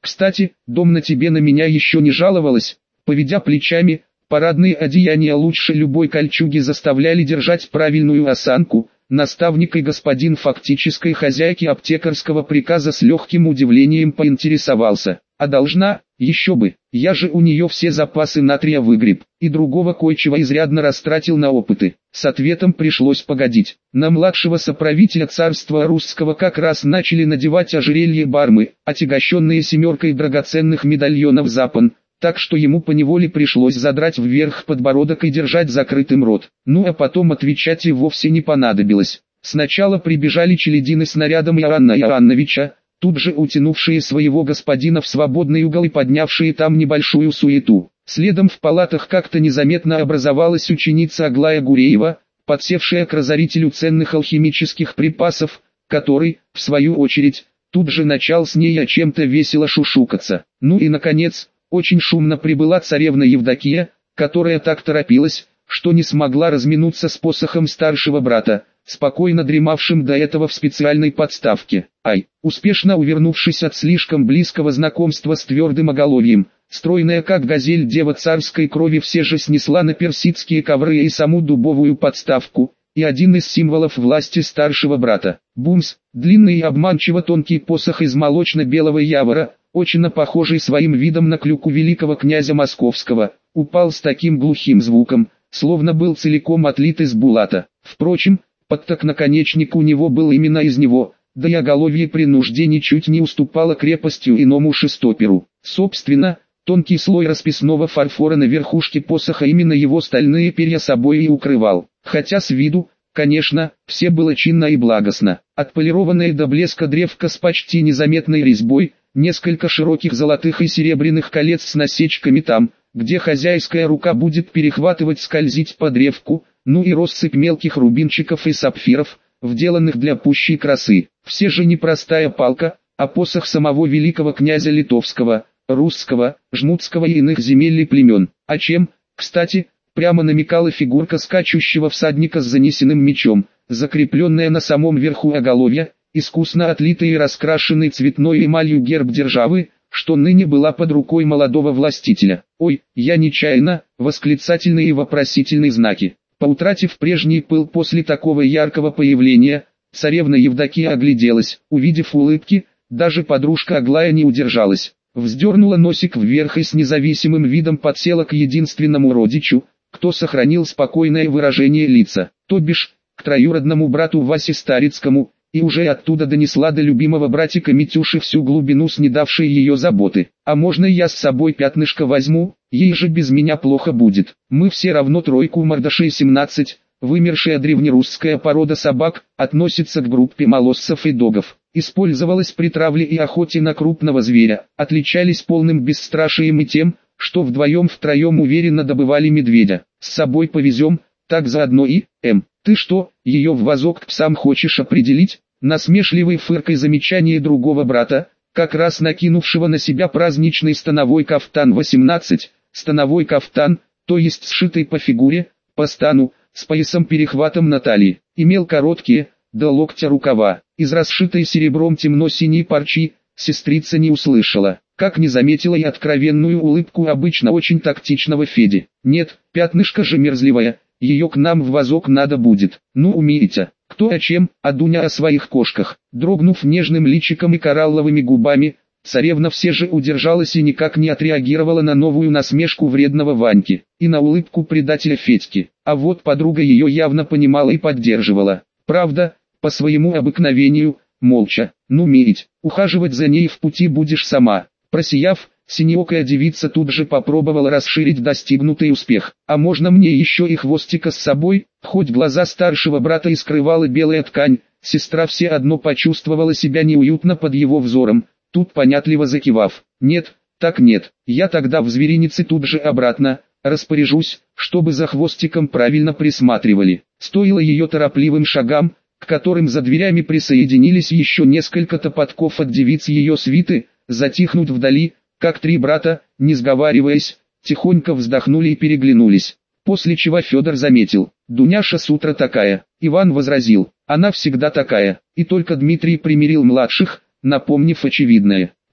Кстати, дом на тебе на меня еще не жаловалась. Поведя плечами, парадные одеяния лучше любой кольчуги заставляли держать правильную осанку. Наставник и господин фактической хозяйки аптекарского приказа с легким удивлением поинтересовался. А должна, еще бы, я же у нее все запасы натрия выгреб, и другого кое-чего изрядно растратил на опыты. С ответом пришлось погодить. На младшего соправителя царства русского как раз начали надевать ожерелье бармы, отягощенные семеркой драгоценных медальонов запон, так что ему поневоле пришлось задрать вверх подбородок и держать закрытым рот. Ну а потом отвечать и вовсе не понадобилось. Сначала прибежали челядины с нарядом Иоанна Иоанновича, тут же утянувшие своего господина в свободный угол и поднявшие там небольшую суету. Следом в палатах как-то незаметно образовалась ученица Аглая Гуреева, подсевшая к разорителю ценных алхимических припасов, который, в свою очередь, тут же начал с ней о чем-то весело шушукаться. Ну и наконец, очень шумно прибыла царевна Евдокия, которая так торопилась, что не смогла разминуться с посохом старшего брата, спокойно дремавшим до этого в специальной подставке. Ай, успешно увернувшись от слишком близкого знакомства с твердым оголовьем, стройная как газель дева царской крови все же снесла на персидские ковры и саму дубовую подставку, и один из символов власти старшего брата. Бумс, длинный и обманчиво тонкий посох из молочно-белого явора, очень похожий своим видом на клюку великого князя Московского, упал с таким глухим звуком, словно был целиком отлит из булата. Впрочем, подток наконечник у него был именно из него, да и оголовье при нужде ничуть не уступало крепостью иному шестоперу. Собственно, тонкий слой расписного фарфора на верхушке посоха именно его стальные перья собой и укрывал. Хотя с виду, конечно, все было чинно и благостно. Отполированная до блеска древко с почти незаметной резьбой, несколько широких золотых и серебряных колец с насечками там, где хозяйская рука будет перехватывать, скользить по древку, ну и россыпь мелких рубинчиков и сапфиров, вделанных для пущей красы. Все же не простая палка, а посох самого великого князя Литовского, Русского, Жмутского и иных земель и племен. А чем, кстати, прямо намекала фигурка скачущего всадника с занесенным мечом, закрепленная на самом верху оголовья, искусно отлитый и раскрашенный цветной эмалью герб державы, что ныне была под рукой молодого властителя. «Ой, я нечаянно!» — восклицательные и вопросительные знаки. Поутратив прежний пыл после такого яркого появления, царевна Евдокия огляделась. Увидев улыбки, даже подружка Аглая не удержалась. Вздернула носик вверх и с независимым видом подсела к единственному родичу, кто сохранил спокойное выражение лица, то бишь, к троюродному брату Васе Старицкому, и уже оттуда донесла до любимого братика Митюши всю глубину снедавшей ее заботы. «А можно я с собой пятнышко возьму? Ей же без меня плохо будет. Мы все равно тройку мордашей семнадцать, вымершая древнерусская порода собак, относится к группе молоссов и догов. Использовалась при травле и охоте на крупного зверя, отличались полным бесстрашием и тем, что вдвоем-втроем уверенно добывали медведя. С собой повезем, так заодно и, эм, ты что, ее в вазок к псам хочешь определить?» Насмешливый фыркой замечание другого брата, как раз накинувшего на себя праздничный становой кафтан восемнадцать, становой кафтан, то есть сшитый по фигуре, по стану, с поясом-перехватом на талии, имел короткие, до локтя рукава, из расшитой серебром темно-синей парчи, сестрица не услышала, как не заметила и откровенную улыбку обычно очень тактичного Феди. «Нет, пятнышко же мерзливая, ее к нам в вазок надо будет. Ну умеете, кто о чем, а Дуня о своих кошках». Дрогнув нежным личиком и коралловыми губами, царевна все же удержалась и никак не отреагировала на новую насмешку вредного Ваньки, и на улыбку предателя Федьки. А вот подруга ее явно понимала и поддерживала. Правда, по своему обыкновению, молча. «Ну мирить, ухаживать за ней в пути будешь сама». Просияв, синеокая девица тут же попробовала расширить достигнутый успех. «А можно мне еще и хвостика с собой?» Хоть глаза старшего брата и скрывала белая ткань, сестра все одно почувствовала себя неуютно под его взором, тут понятливо закивав. «Нет, так нет, я тогда в зверинице тут же обратно, распоряжусь, чтобы за хвостиком правильно присматривали». Стоило ее торопливым шагам, к которым за дверями присоединились еще несколько топотков от девиц ее свиты, затихнуть вдали, как три брата, не сговариваясь, тихонько вздохнули и переглянулись. После чего Федор заметил: «Дуняша с утра такая». Иван возразил: «Она всегда такая». И только Дмитрий примирил младших, напомнив очевидное: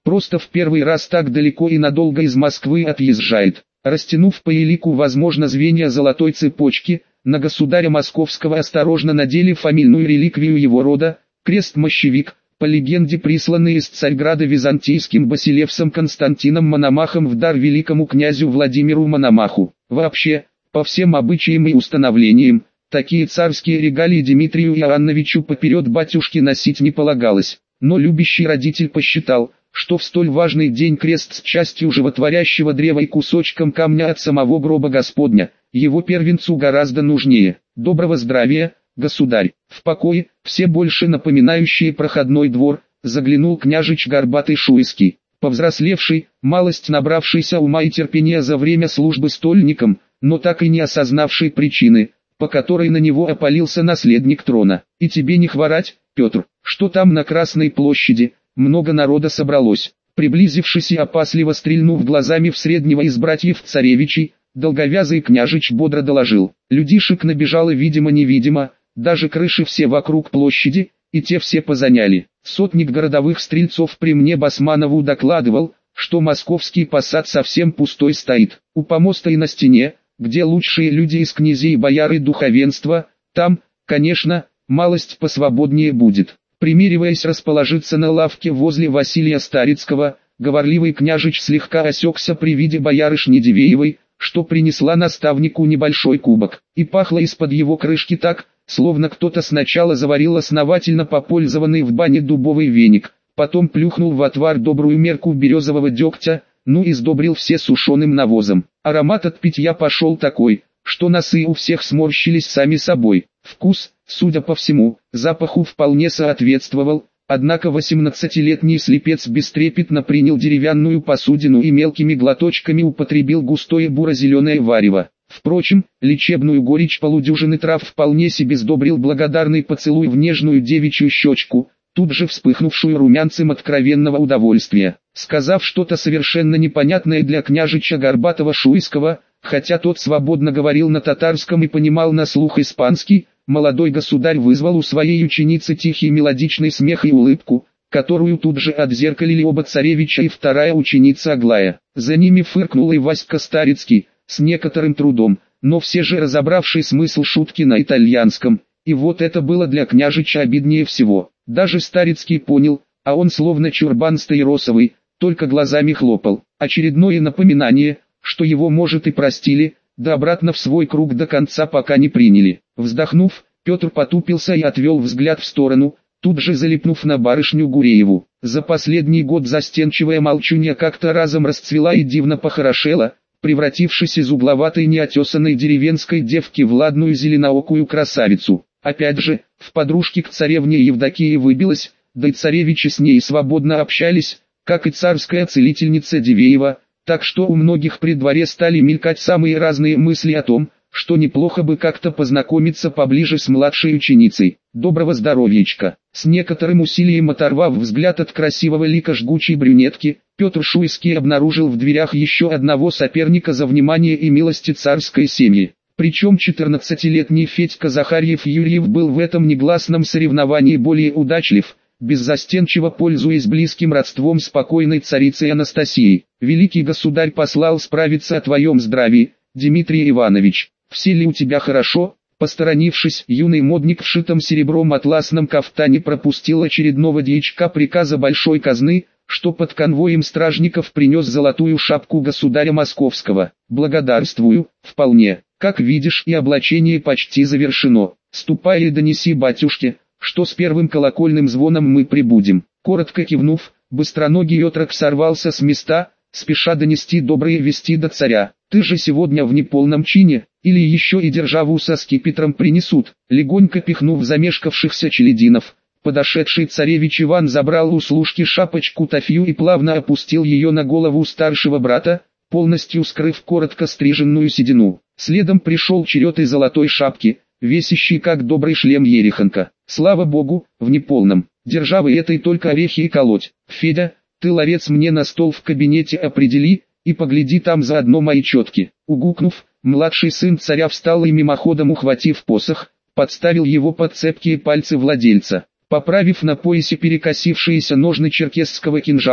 просто в первый раз так далеко и надолго из Москвы отъезжает. Растянув по елику, возможно, звенья золотой цепочки, на государя Московского осторожно надели фамильную реликвию его рода, крест-мощевик, по легенде присланный из Царьграда византийским басилевсом Константином Мономахом в дар великому князю Владимиру Мономаху. Вообще, по всем обычаям и установлениям, такие царские регалии Дмитрию Иоанновичу поперед батюшки носить не полагалось. Но любящий родитель посчитал, что в столь важный день крест с частью животворящего древа и кусочком камня от самого гроба Господня, его первенцу гораздо нужнее. Доброго здравия, государь. В покое, все больше напоминающие проходной двор, заглянул княжич Горбатый Шуйский. Повзрослевший, малость набравшийся ума и терпения за время службы стольником, но так и не осознавший причины, по которой на него опалился наследник трона. И тебе не хворать, Петр, что там на Красной площади, много народа собралось. Приблизившись и опасливо стрельнув глазами в среднего из братьев-царевичей, долговязый княжич бодро доложил. Людишек набежало видимо-невидимо, даже крыши все вокруг площади, и те все позаняли. Сотник городовых стрельцов при мне Басманову докладывал, что московский посад совсем пустой стоит. У помоста и на стене, где лучшие люди из князей, бояр и духовенства, там, конечно, малость посвободнее будет. Примериваясь расположиться на лавке возле Василия Старицкого, говорливый княжич слегка осекся при виде боярышни Дивеевой, что принесла наставнику небольшой кубок, и пахло из-под его крышки так, словно кто-то сначала заварил основательно попользованный в бане дубовый веник, потом плюхнул в отвар добрую мерку березового дегтя, ну и сдобрил все сушеным навозом. Аромат от питья пошел такой, что носы у всех сморщились сами собой. Вкус, судя по всему, запаху вполне соответствовал, однако восемнадцатилетний слепец бестрепетно принял деревянную посудину и мелкими глоточками употребил густое буро-зеленое варево. Впрочем, лечебную горечь полудюжины трав вполне себе сдобрил благодарный поцелуй в нежную девичью щечку, тут же вспыхнувшую румянцем откровенного удовольствия. Сказав что-то совершенно непонятное для княжича Горбатого Шуйского, хотя тот свободно говорил на татарском и понимал на слух испанский, молодой государь вызвал у своей ученицы тихий мелодичный смех и улыбку, которую тут же отзеркалили оба царевича и вторая ученица Аглая. За ними фыркнул и Васька Старицкий, с некоторым трудом, но все же разобравший смысл шутки на итальянском, и вот это было для княжича обиднее всего. Даже Старицкий понял, а он словно чурбан стаиросовый, только глазами хлопал. Очередное напоминание, что его может и простили, да обратно в свой круг до конца пока не приняли. Вздохнув, Петр потупился и отвел взгляд в сторону, тут же залипнув на барышню Гурееву. За последний год застенчивая молчунья как-то разом расцвела и дивно похорошела, превратившись из угловатой неотесанной деревенской девки в ладную зеленоокую красавицу. Опять же, в подружки к царевне Евдокии выбилась, да и царевичи с ней свободно общались, как и царская целительница Дивеева, так что у многих при дворе стали мелькать самые разные мысли о том, что неплохо бы как-то познакомиться поближе с младшей ученицей. Доброго здоровьячка. С некоторым усилием оторвав взгляд от красивого лика жгучей брюнетки, Петр Шуйский обнаружил в дверях еще одного соперника за внимание и милости царской семьи. Причем четырнадцатилетний Федька Захарьев-Юрьев был в этом негласном соревновании более удачлив, беззастенчиво пользуясь близким родством с покойной царицей Анастасией. «Великий государь послал справиться о твоем здравии, Дмитрий Иванович. Все ли у тебя хорошо?» Посторонившись, юный модник в шитом серебром атласном кафтане пропустил очередного дьячка приказа большой казны, что под конвоем стражников принес золотую шапку государя Московского. «Благодарствую, вполне. Как видишь, и облачение почти завершено. Ступай и донеси батюшке, что с первым колокольным звоном мы прибудем». Коротко кивнув, быстроногий отрок сорвался с места, спеша донести добрые вести до царя. «Ты же сегодня в неполном чине, или еще и державу со скипетром принесут?» Легонько пихнув замешкавшихся челядинов, подошедший царевич Иван забрал у служки шапочку тафью и плавно опустил ее на голову старшего брата, полностью скрыв коротко стриженную седину. Следом пришел черед и золотой шапки, весящий как добрый шлем ерехонка. «Слава богу, в неполном. Державы этой только орехи и колоть. Федя, ты ларец мне на стол в кабинете определи, и погляди там заодно мои четки». Угукнув, младший сын царя встал и мимоходом ухватив посох, подставил его под цепкие пальцы владельца. Поправив на поясе перекосившиеся ножны черкесского кинжала,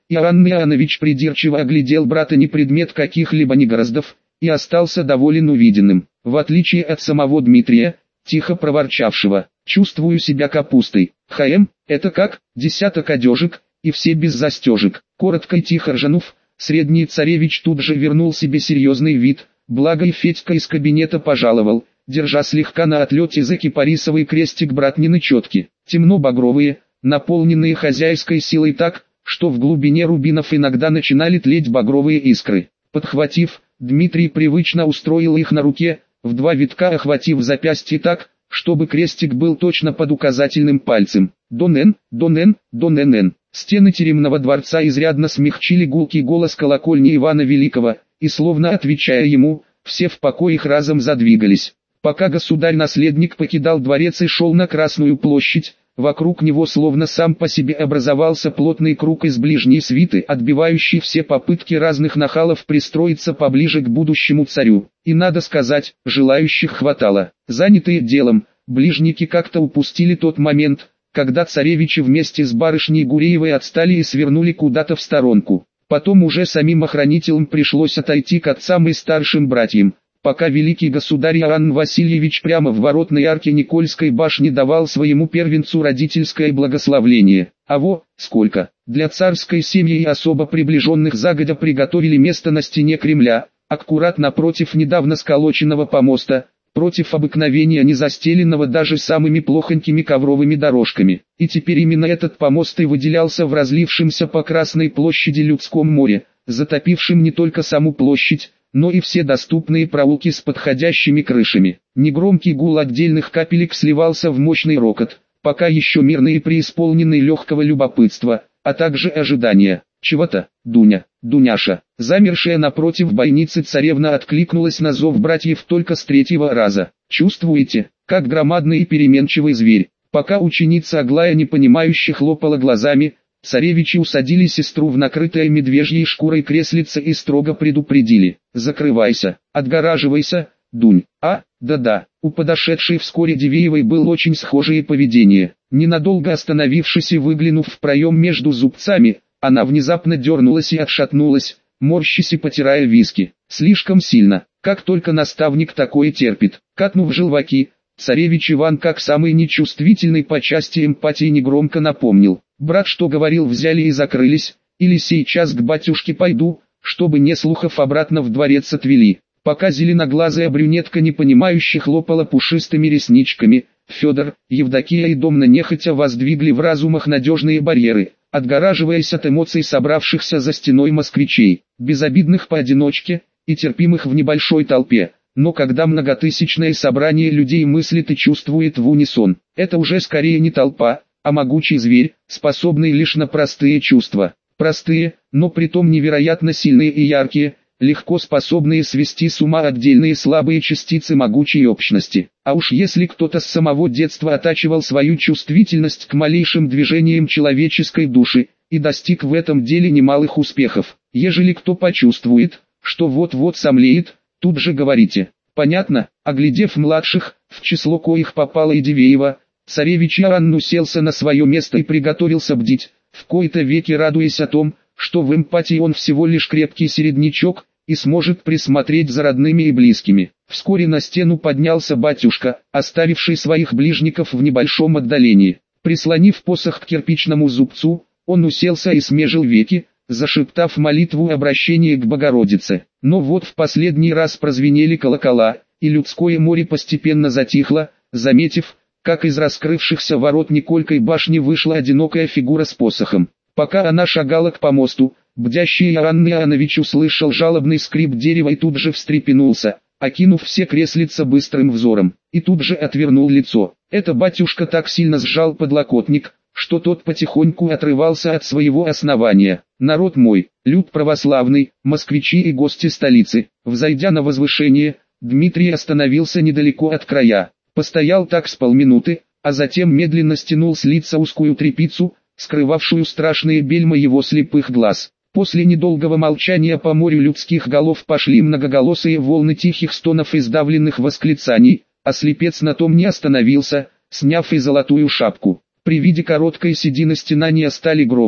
Иоанн Иоаннович придирчиво оглядел брата не предмет каких-либо негораздов, и остался доволен увиденным. В отличие от самого Дмитрия, тихо проворчавшего: «Чувствую себя капустой». «Хм, это как?» Десяток одежек, и все без застежек. Коротко и тихо ржанув, средний царевич тут же вернул себе серьезный вид, благо и Федька из кабинета пожаловал, держа слегка на отлете за кипарисовый крестик братнины четки, темно-багровые, наполненные хозяйской силой так, что в глубине рубинов иногда начинали тлеть багровые искры. Подхватив, Дмитрий привычно устроил их на руке, в два витка охватив запястье так, чтобы крестик был точно под указательным пальцем. «Донен, Донен, Доненен». Стены тюремного дворца изрядно смягчили гулкий голос колокольни Ивана Великого, и словно отвечая ему, все в покоях разом задвигались. Пока государь-наследник покидал дворец и шел на Красную площадь, вокруг него словно сам по себе образовался плотный круг из ближней свиты, отбивающий все попытки разных нахалов пристроиться поближе к будущему царю. И надо сказать, желающих хватало. Занятые делом, ближники как-то упустили тот момент, когда царевичи вместе с барышней Гуреевой отстали и свернули куда-то в сторонку. Потом уже самим охранителям пришлось отойти к отцам и старшим братьям, пока великий государь Иоанн Васильевич прямо в воротной арке Никольской башни давал своему первенцу родительское благословление. А во, сколько! Для царской семьи и особо приближенных загодя приготовили место на стене Кремля, аккурат напротив недавно сколоченного помоста, против обыкновения не застеленного даже самыми плохонькими ковровыми дорожками. И теперь именно этот помост и выделялся в разлившемся по Красной площади людском море, затопившем не только саму площадь, но и все доступные проулки с подходящими крышами. Негромкий гул отдельных капелек сливался в мощный рокот, пока еще мирный и преисполненный легкого любопытства, а также ожидания. Чего-то, Дуня, Дуняша, замершая напротив бойницы царевна откликнулась на зов братьев только с третьего раза. Чувствуете, как громадный и переменчивый зверь? Пока ученица Аглая непонимающе хлопала глазами, царевичи усадили сестру в накрытое медвежьей шкурой креслице и строго предупредили: «Закрывайся, отгораживайся, Дунь». А, да-да, у подошедшей вскоре Дивеевой было очень схожее поведение. Ненадолго остановившись и выглянув в проем между зубцами, она внезапно дернулась и отшатнулась, морщась и потирая виски. Слишком сильно, как только наставник такое терпит. Катнув желваки, царевич Иван, как самый нечувствительный по части эмпатии, негромко напомнил: «Брат, что говорил, взяли и закрылись, или сейчас к батюшке пойду, чтобы не слухов обратно в дворец отвели». Пока зеленоглазая брюнетка непонимающе хлопала пушистыми ресничками, Федор, Евдокия и Домна нехотя воздвигли в разумах надежные барьеры, отгораживаясь от эмоций собравшихся за стеной москвичей, безобидных поодиночке и терпимых в небольшой толпе. Но когда многотысячное собрание людей мыслит и чувствует в унисон, это уже скорее не толпа, а могучий зверь, способный лишь на простые чувства. Простые, но притом невероятно сильные и яркие, легко способные свести с ума отдельные слабые частицы могучей общности. А уж если кто-то с самого детства оттачивал свою чувствительность к малейшим движениям человеческой души, и достиг в этом деле немалых успехов, ежели кто почувствует, что вот-вот сомлеет, тут же говорите. Понятно? Оглядев младших, в число коих попала и Дивеева, царевич Иоанн уселся на свое место и приготовился бдить, в кои-то веки радуясь о том, что в эмпатии он всего лишь крепкий середнячок, и сможет присмотреть за родными и близкими. Вскоре на стену поднялся батюшка, оставивший своих ближников в небольшом отдалении. Прислонив посох к кирпичному зубцу, он уселся и смежил веки, зашептав молитву обращения к Богородице. Но вот в последний раз прозвенели колокола, и людское море постепенно затихло, заметив, как из раскрывшихся ворот Николькой башни вышла одинокая фигура с посохом. Пока она шагала к помосту, бдящий Иоанн Иоаннович услышал жалобный скрип дерева и тут же встрепенулся, окинув все креслица быстрым взором, и тут же отвернул лицо. Это батюшка так сильно сжал подлокотник, что тот потихоньку отрывался от своего основания. «Народ мой, люд православный, москвичи и гости столицы», взойдя на возвышение, Дмитрий остановился недалеко от края, постоял так с полминуты, а затем медленно стянул с лица узкую тряпицу, скрывавшую страшные бельма его слепых глаз. После недолгого молчания по морю людских голов пошли многоголосые волны тихих стонов и сдавленных восклицаний, а слепец на том не остановился, сняв и золотую шапку. При виде короткой седины стенания стали громче,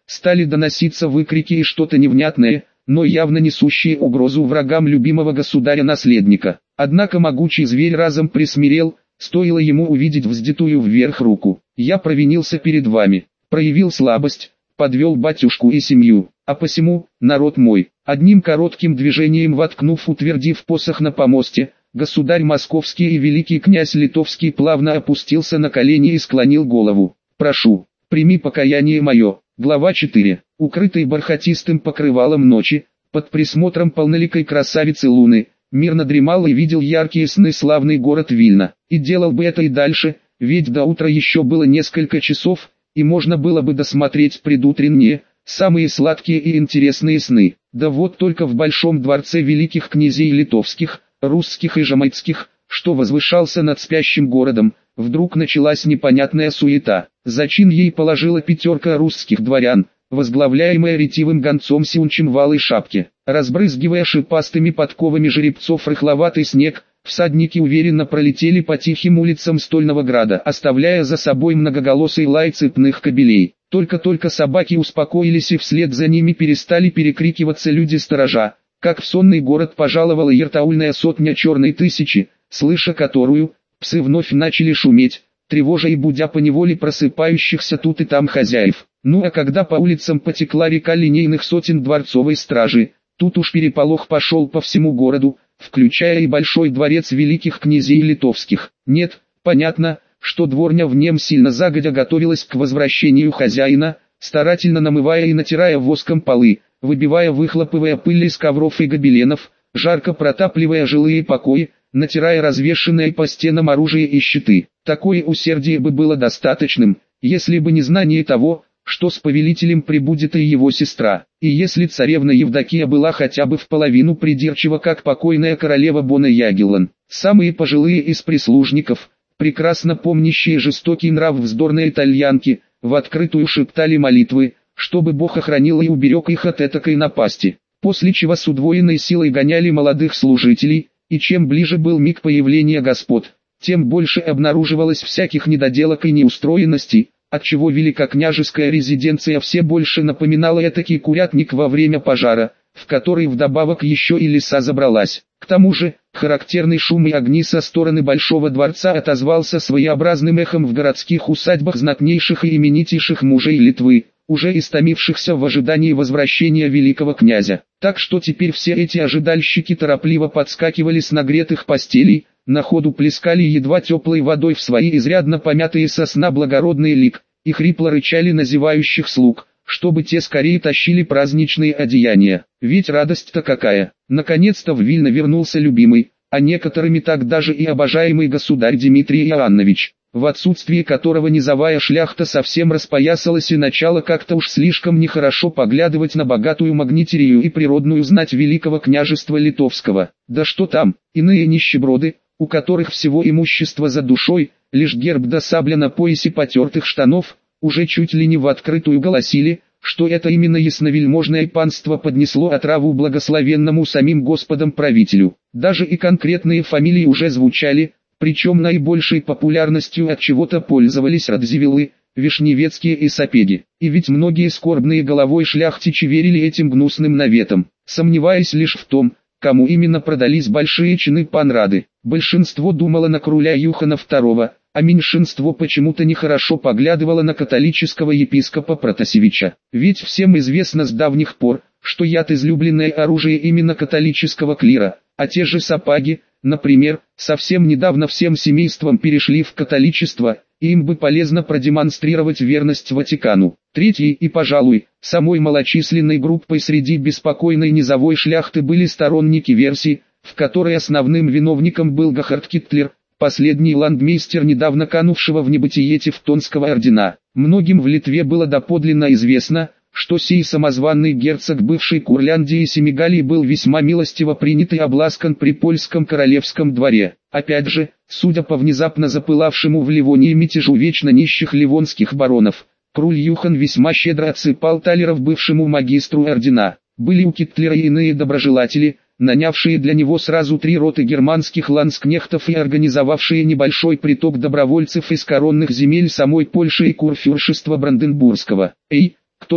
стали доноситься выкрики и что-то невнятное, но явно несущие угрозу врагам любимого государя-наследника. Однако могучий зверь разом присмирел, стоило ему увидеть вздетую вверх руку. «Я провинился перед вами, проявил слабость, подвел батюшку и семью, а посему, народ мой». Одним коротким движением воткнув утвердив посох на помосте, государь московский и великий князь литовский плавно опустился на колени и склонил голову. «Прошу, прими покаяние мое». Глава четыре. Укрытый бархатистым покрывалом ночи, под присмотром полноликой красавицы Луны, мирно дремал и видел яркие сны славный город Вильна. И делал бы это и дальше, ведь до утра еще было несколько часов, и можно было бы досмотреть предутренние, самые сладкие и интересные сны. Да вот только в Большом дворце великих князей литовских, русских и жамайцких, что возвышался над спящим городом, вдруг началась непонятная суета. Зачин ей положила пятерка русских дворян, возглавляемая ретивым гонцом Сиунчем в алой шапке. Разбрызгивая шипастыми подковами жеребцов рыхловатый снег, всадники уверенно пролетели по тихим улицам Стольного Града, оставляя за собой многоголосый лай цепных кобелей. Только-только собаки успокоились и вслед за ними перестали перекрикиваться люди-сторожа, как в сонный город пожаловала ертаульная сотня черной тысячи, слыша которую, псы вновь начали шуметь, тревожа и будя поневоле просыпающихся тут и там хозяев. Ну а когда по улицам потекла река линейных сотен дворцовой стражи, тут уж переполох пошел по всему городу, включая и большой дворец великих князей литовских. Нет, понятно, что дворня в нем сильно загодя готовилась к возвращению хозяина, старательно намывая и натирая воском полы, выбивая выхлопывая пыль из ковров и гобеленов, жарко протапливая жилые покои, натирая развешанное по стенам оружие и щиты. Такое усердие бы было достаточным, если бы не знание того, что с повелителем прибудет и его сестра, и если царевна Евдокия была хотя бы в половину придирчива, как покойная королева Бона Ягеллан. Самые пожилые из прислужников, прекрасно помнящие жестокий нрав вздорной итальянки, в открытую шептали молитвы, чтобы Бог охранил и уберег их от этакой напасти, после чего с удвоенной силой гоняли молодых служителей, и чем ближе был миг появления господ, тем больше обнаруживалось всяких недоделок и неустроенностей, отчего великокняжеская резиденция все больше напоминала этакий курятник во время пожара, в который вдобавок еще и лиса забралась. К тому же, характерный шум и огни со стороны Большого дворца отозвался своеобразным эхом в городских усадьбах знатнейших и именитейших мужей Литвы, уже истомившихся в ожидании возвращения великого князя. Так что теперь все эти ожидальщики торопливо подскакивали с нагретых постелей, на ходу плескали едва теплой водой в свои изрядно помятые со сна благородный лик, и хрипло рычали на зевающих слуг, чтобы те скорее тащили праздничные одеяния. Ведь радость-то какая! Наконец-то в Вильно вернулся любимый, а некоторыми так даже и обожаемый государь Дмитрий Иоаннович, в отсутствие которого низовая шляхта совсем распоясалась и начала как-то уж слишком нехорошо поглядывать на богатую магнитерию и природную знать великого княжества Литовского. Да что там, иные нищеброды, у которых всего имущество за душой, лишь герб да сабля на поясе потертых штанов, уже чуть ли не в открытую голосили, что это именно ясновельможное панство поднесло отраву благословенному самим Господом правителю. Даже и конкретные фамилии уже звучали, причем наибольшей популярностью от чего-то пользовались Радзивиллы, Вишневецкие и Сапеги. И ведь многие скорбные головой шляхтичи верили этим гнусным наветам, сомневаясь лишь в том, кому именно продались большие чины панрады. Большинство думало на короля Юхана второго, а меньшинство почему-то нехорошо поглядывало на католического епископа Протасевича. Ведь всем известно с давних пор, что яд излюбленное оружие именно католического клира, а те же сапаги, например, совсем недавно всем семейством перешли в католичество, и им бы полезно продемонстрировать верность Ватикану. Третьей и, пожалуй, самой малочисленной группой среди беспокойной низовой шляхты были сторонники версии, в которой основным виновником был Гохард Китлер, последний ландмейстер недавно канувшего в небытие Тевтонского ордена. Многим в Литве было доподлинно известно, что сей самозванный герцог бывшей Курляндии и Семигалии был весьма милостиво принят и обласкан при польском королевском дворе. Опять же, судя по внезапно запылавшему в Ливонии мятежу вечно нищих ливонских баронов, король Юхан весьма щедро отсыпал талеров бывшему магистру ордена. Были у Китлера и иные доброжелатели, нанявшие для него сразу три роты германских ланскнехтов и организовавшие небольшой приток добровольцев из коронных земель самой Польши и курфюршества Бранденбургского. «Эй, кто там?»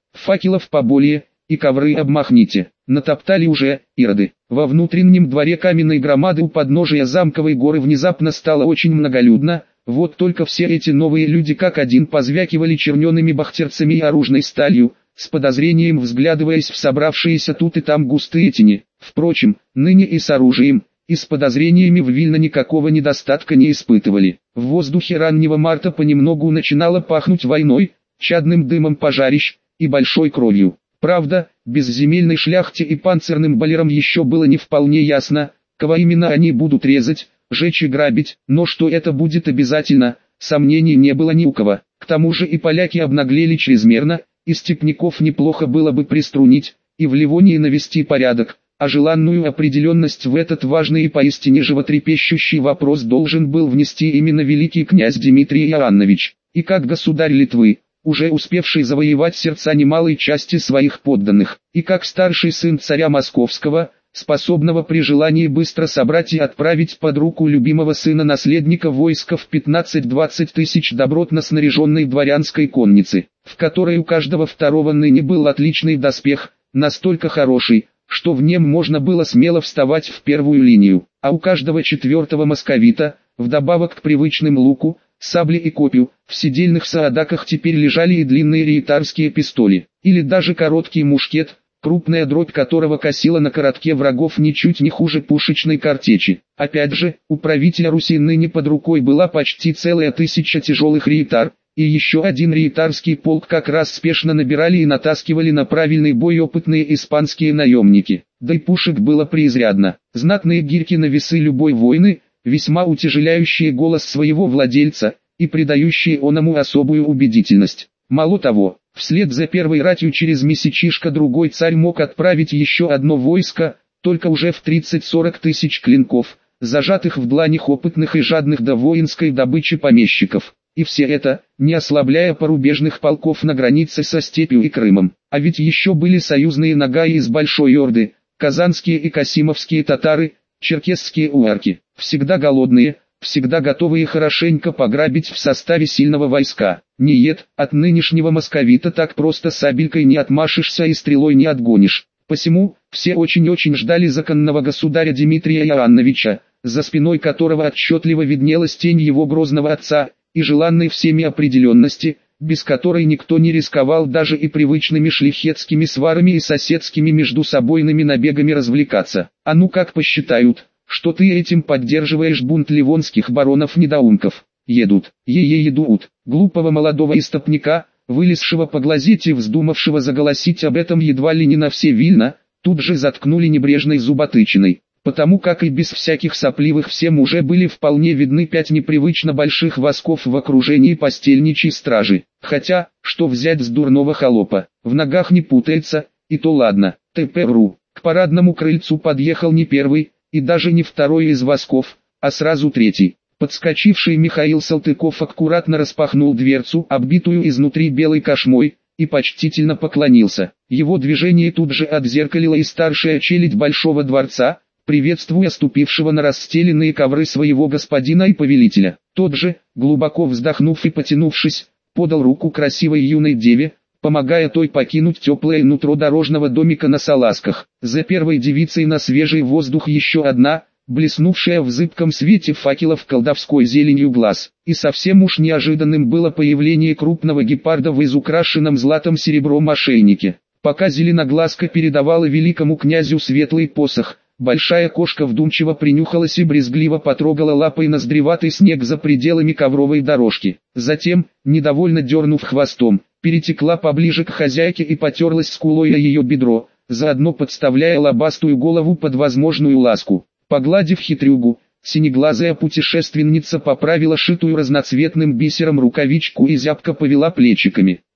факелов поболее, и ковры обмахните. Натоптали уже, ироды. Во внутреннем дворе каменной громады у подножия замковой горы внезапно стало очень многолюдно, вот только все эти новые люди как один позвякивали чернеными бахтерцами и оружной сталью, с подозрением взглядываясь в собравшиеся тут и там густые тени. Впрочем, ныне и с оружием, и с подозрениями в Вильно никакого недостатка не испытывали. В воздухе раннего марта понемногу начинало пахнуть войной, чадным дымом пожарищ и большой кровью. Правда, безземельной шляхте и панцирным балерам еще было не вполне ясно, кого именно они будут резать, жечь и грабить, но что это будет обязательно, сомнений не было ни у кого. К тому же и поляки обнаглели чрезмерно, и степняков неплохо было бы приструнить, и в Ливонии навести порядок, а желанную определенность в этот важный и поистине животрепещущий вопрос должен был внести именно великий князь Дмитрий Иоаннович, и как государь Литвы, уже успевший завоевать сердца немалой части своих подданных, и как старший сын царя Московского, способного при желании быстро собрать и отправить под руку любимого сына наследника войска в пятнадцать-двадцать тысяч добротно снаряженной дворянской конницы, в которой у каждого второго ныне был отличный доспех, настолько хороший, что в нем можно было смело вставать в первую линию, а у каждого четвертого московита, вдобавок к привычным луку, сабле и копью, в седельных саадаках теперь лежали и длинные рейтарские пистоли, или даже короткий мушкет, крупная дробь которого косила на коротке врагов ничуть не хуже пушечной картечи. Опять же, у правителя Руси ныне под рукой была почти целая тысяча тяжелых рейтар, и еще один рейтарский полк как раз спешно набирали и натаскивали на правильный бой опытные испанские наемники. Да и пушек было преизрядно. Знатные гирьки на весы любой войны, весьма утяжеляющие голос своего владельца, и придающие оному особую убедительность. Мало того, вслед за первой ратью через месячишко другой царь мог отправить еще одно войско, только уже в тридцать-сорок тысяч клинков, зажатых в дланях опытных и жадных до воинской добычи помещиков. И все это, не ослабляя порубежных полков на границе со степью и Крымом. А ведь еще были союзные нагаи из Большой Орды, казанские и касимовские татары, черкесские уарки, всегда голодные, всегда готовые хорошенько пограбить в составе сильного войска. Нет, от нынешнего московита так просто сабелькой не отмашешься и стрелой не отгонишь. Посему, все очень-очень ждали законного государя Дмитрия Иоанновича, за спиной которого отчетливо виднелась тень его грозного отца, и желанной всеми определенности, без которой никто не рисковал даже и привычными шляхетскими сварами и соседскими междусобойными набегами развлекаться. А ну как посчитают, что ты этим поддерживаешь бунт ливонских баронов-недоумков. Едут, е-е едут, глупого молодого истопника, вылезшего поглазеть и вздумавшего заголосить об этом едва ли не на все Вильно, тут же заткнули небрежной зуботычиной. Потому как и без всяких сопливых всем уже были вполне видны пять непривычно больших восков в окружении постельничьей стражи. Хотя, что взять с дурного холопа, в ногах не путается, и то ладно. ТП.ру. К парадному крыльцу подъехал не первый, и даже не второй из восков, а сразу третий. Подскочивший Михаил Салтыков аккуратно распахнул дверцу, оббитую изнутри белой кошмой, и почтительно поклонился. Его движение тут же отзеркалило и старшая челядь Большого дворца, приветствуя ступившего на расстеленные ковры своего господина и повелителя. Тот же, глубоко вздохнув и потянувшись, подал руку красивой юной деве, помогая той покинуть теплое нутро дорожного домика на салазках. За первой девицей на свежий воздух еще одна, блеснувшая в зыбком свете факелов колдовской зеленью глаз. И совсем уж неожиданным было появление крупного гепарда в изукрашенном златом серебром ошейнике. Пока зеленоглазка передавала великому князю светлый посох, большая кошка вдумчиво принюхалась и брезгливо потрогала лапой ноздреватый снег за пределами ковровой дорожки. Затем, недовольно дернув хвостом, перетекла поближе к хозяйке и потерлась скулой о ее бедро, заодно подставляя лобастую голову под возможную ласку. Погладив хитрюгу, синеглазая путешественница поправила шитую разноцветным бисером рукавичку и зябко повела плечиками.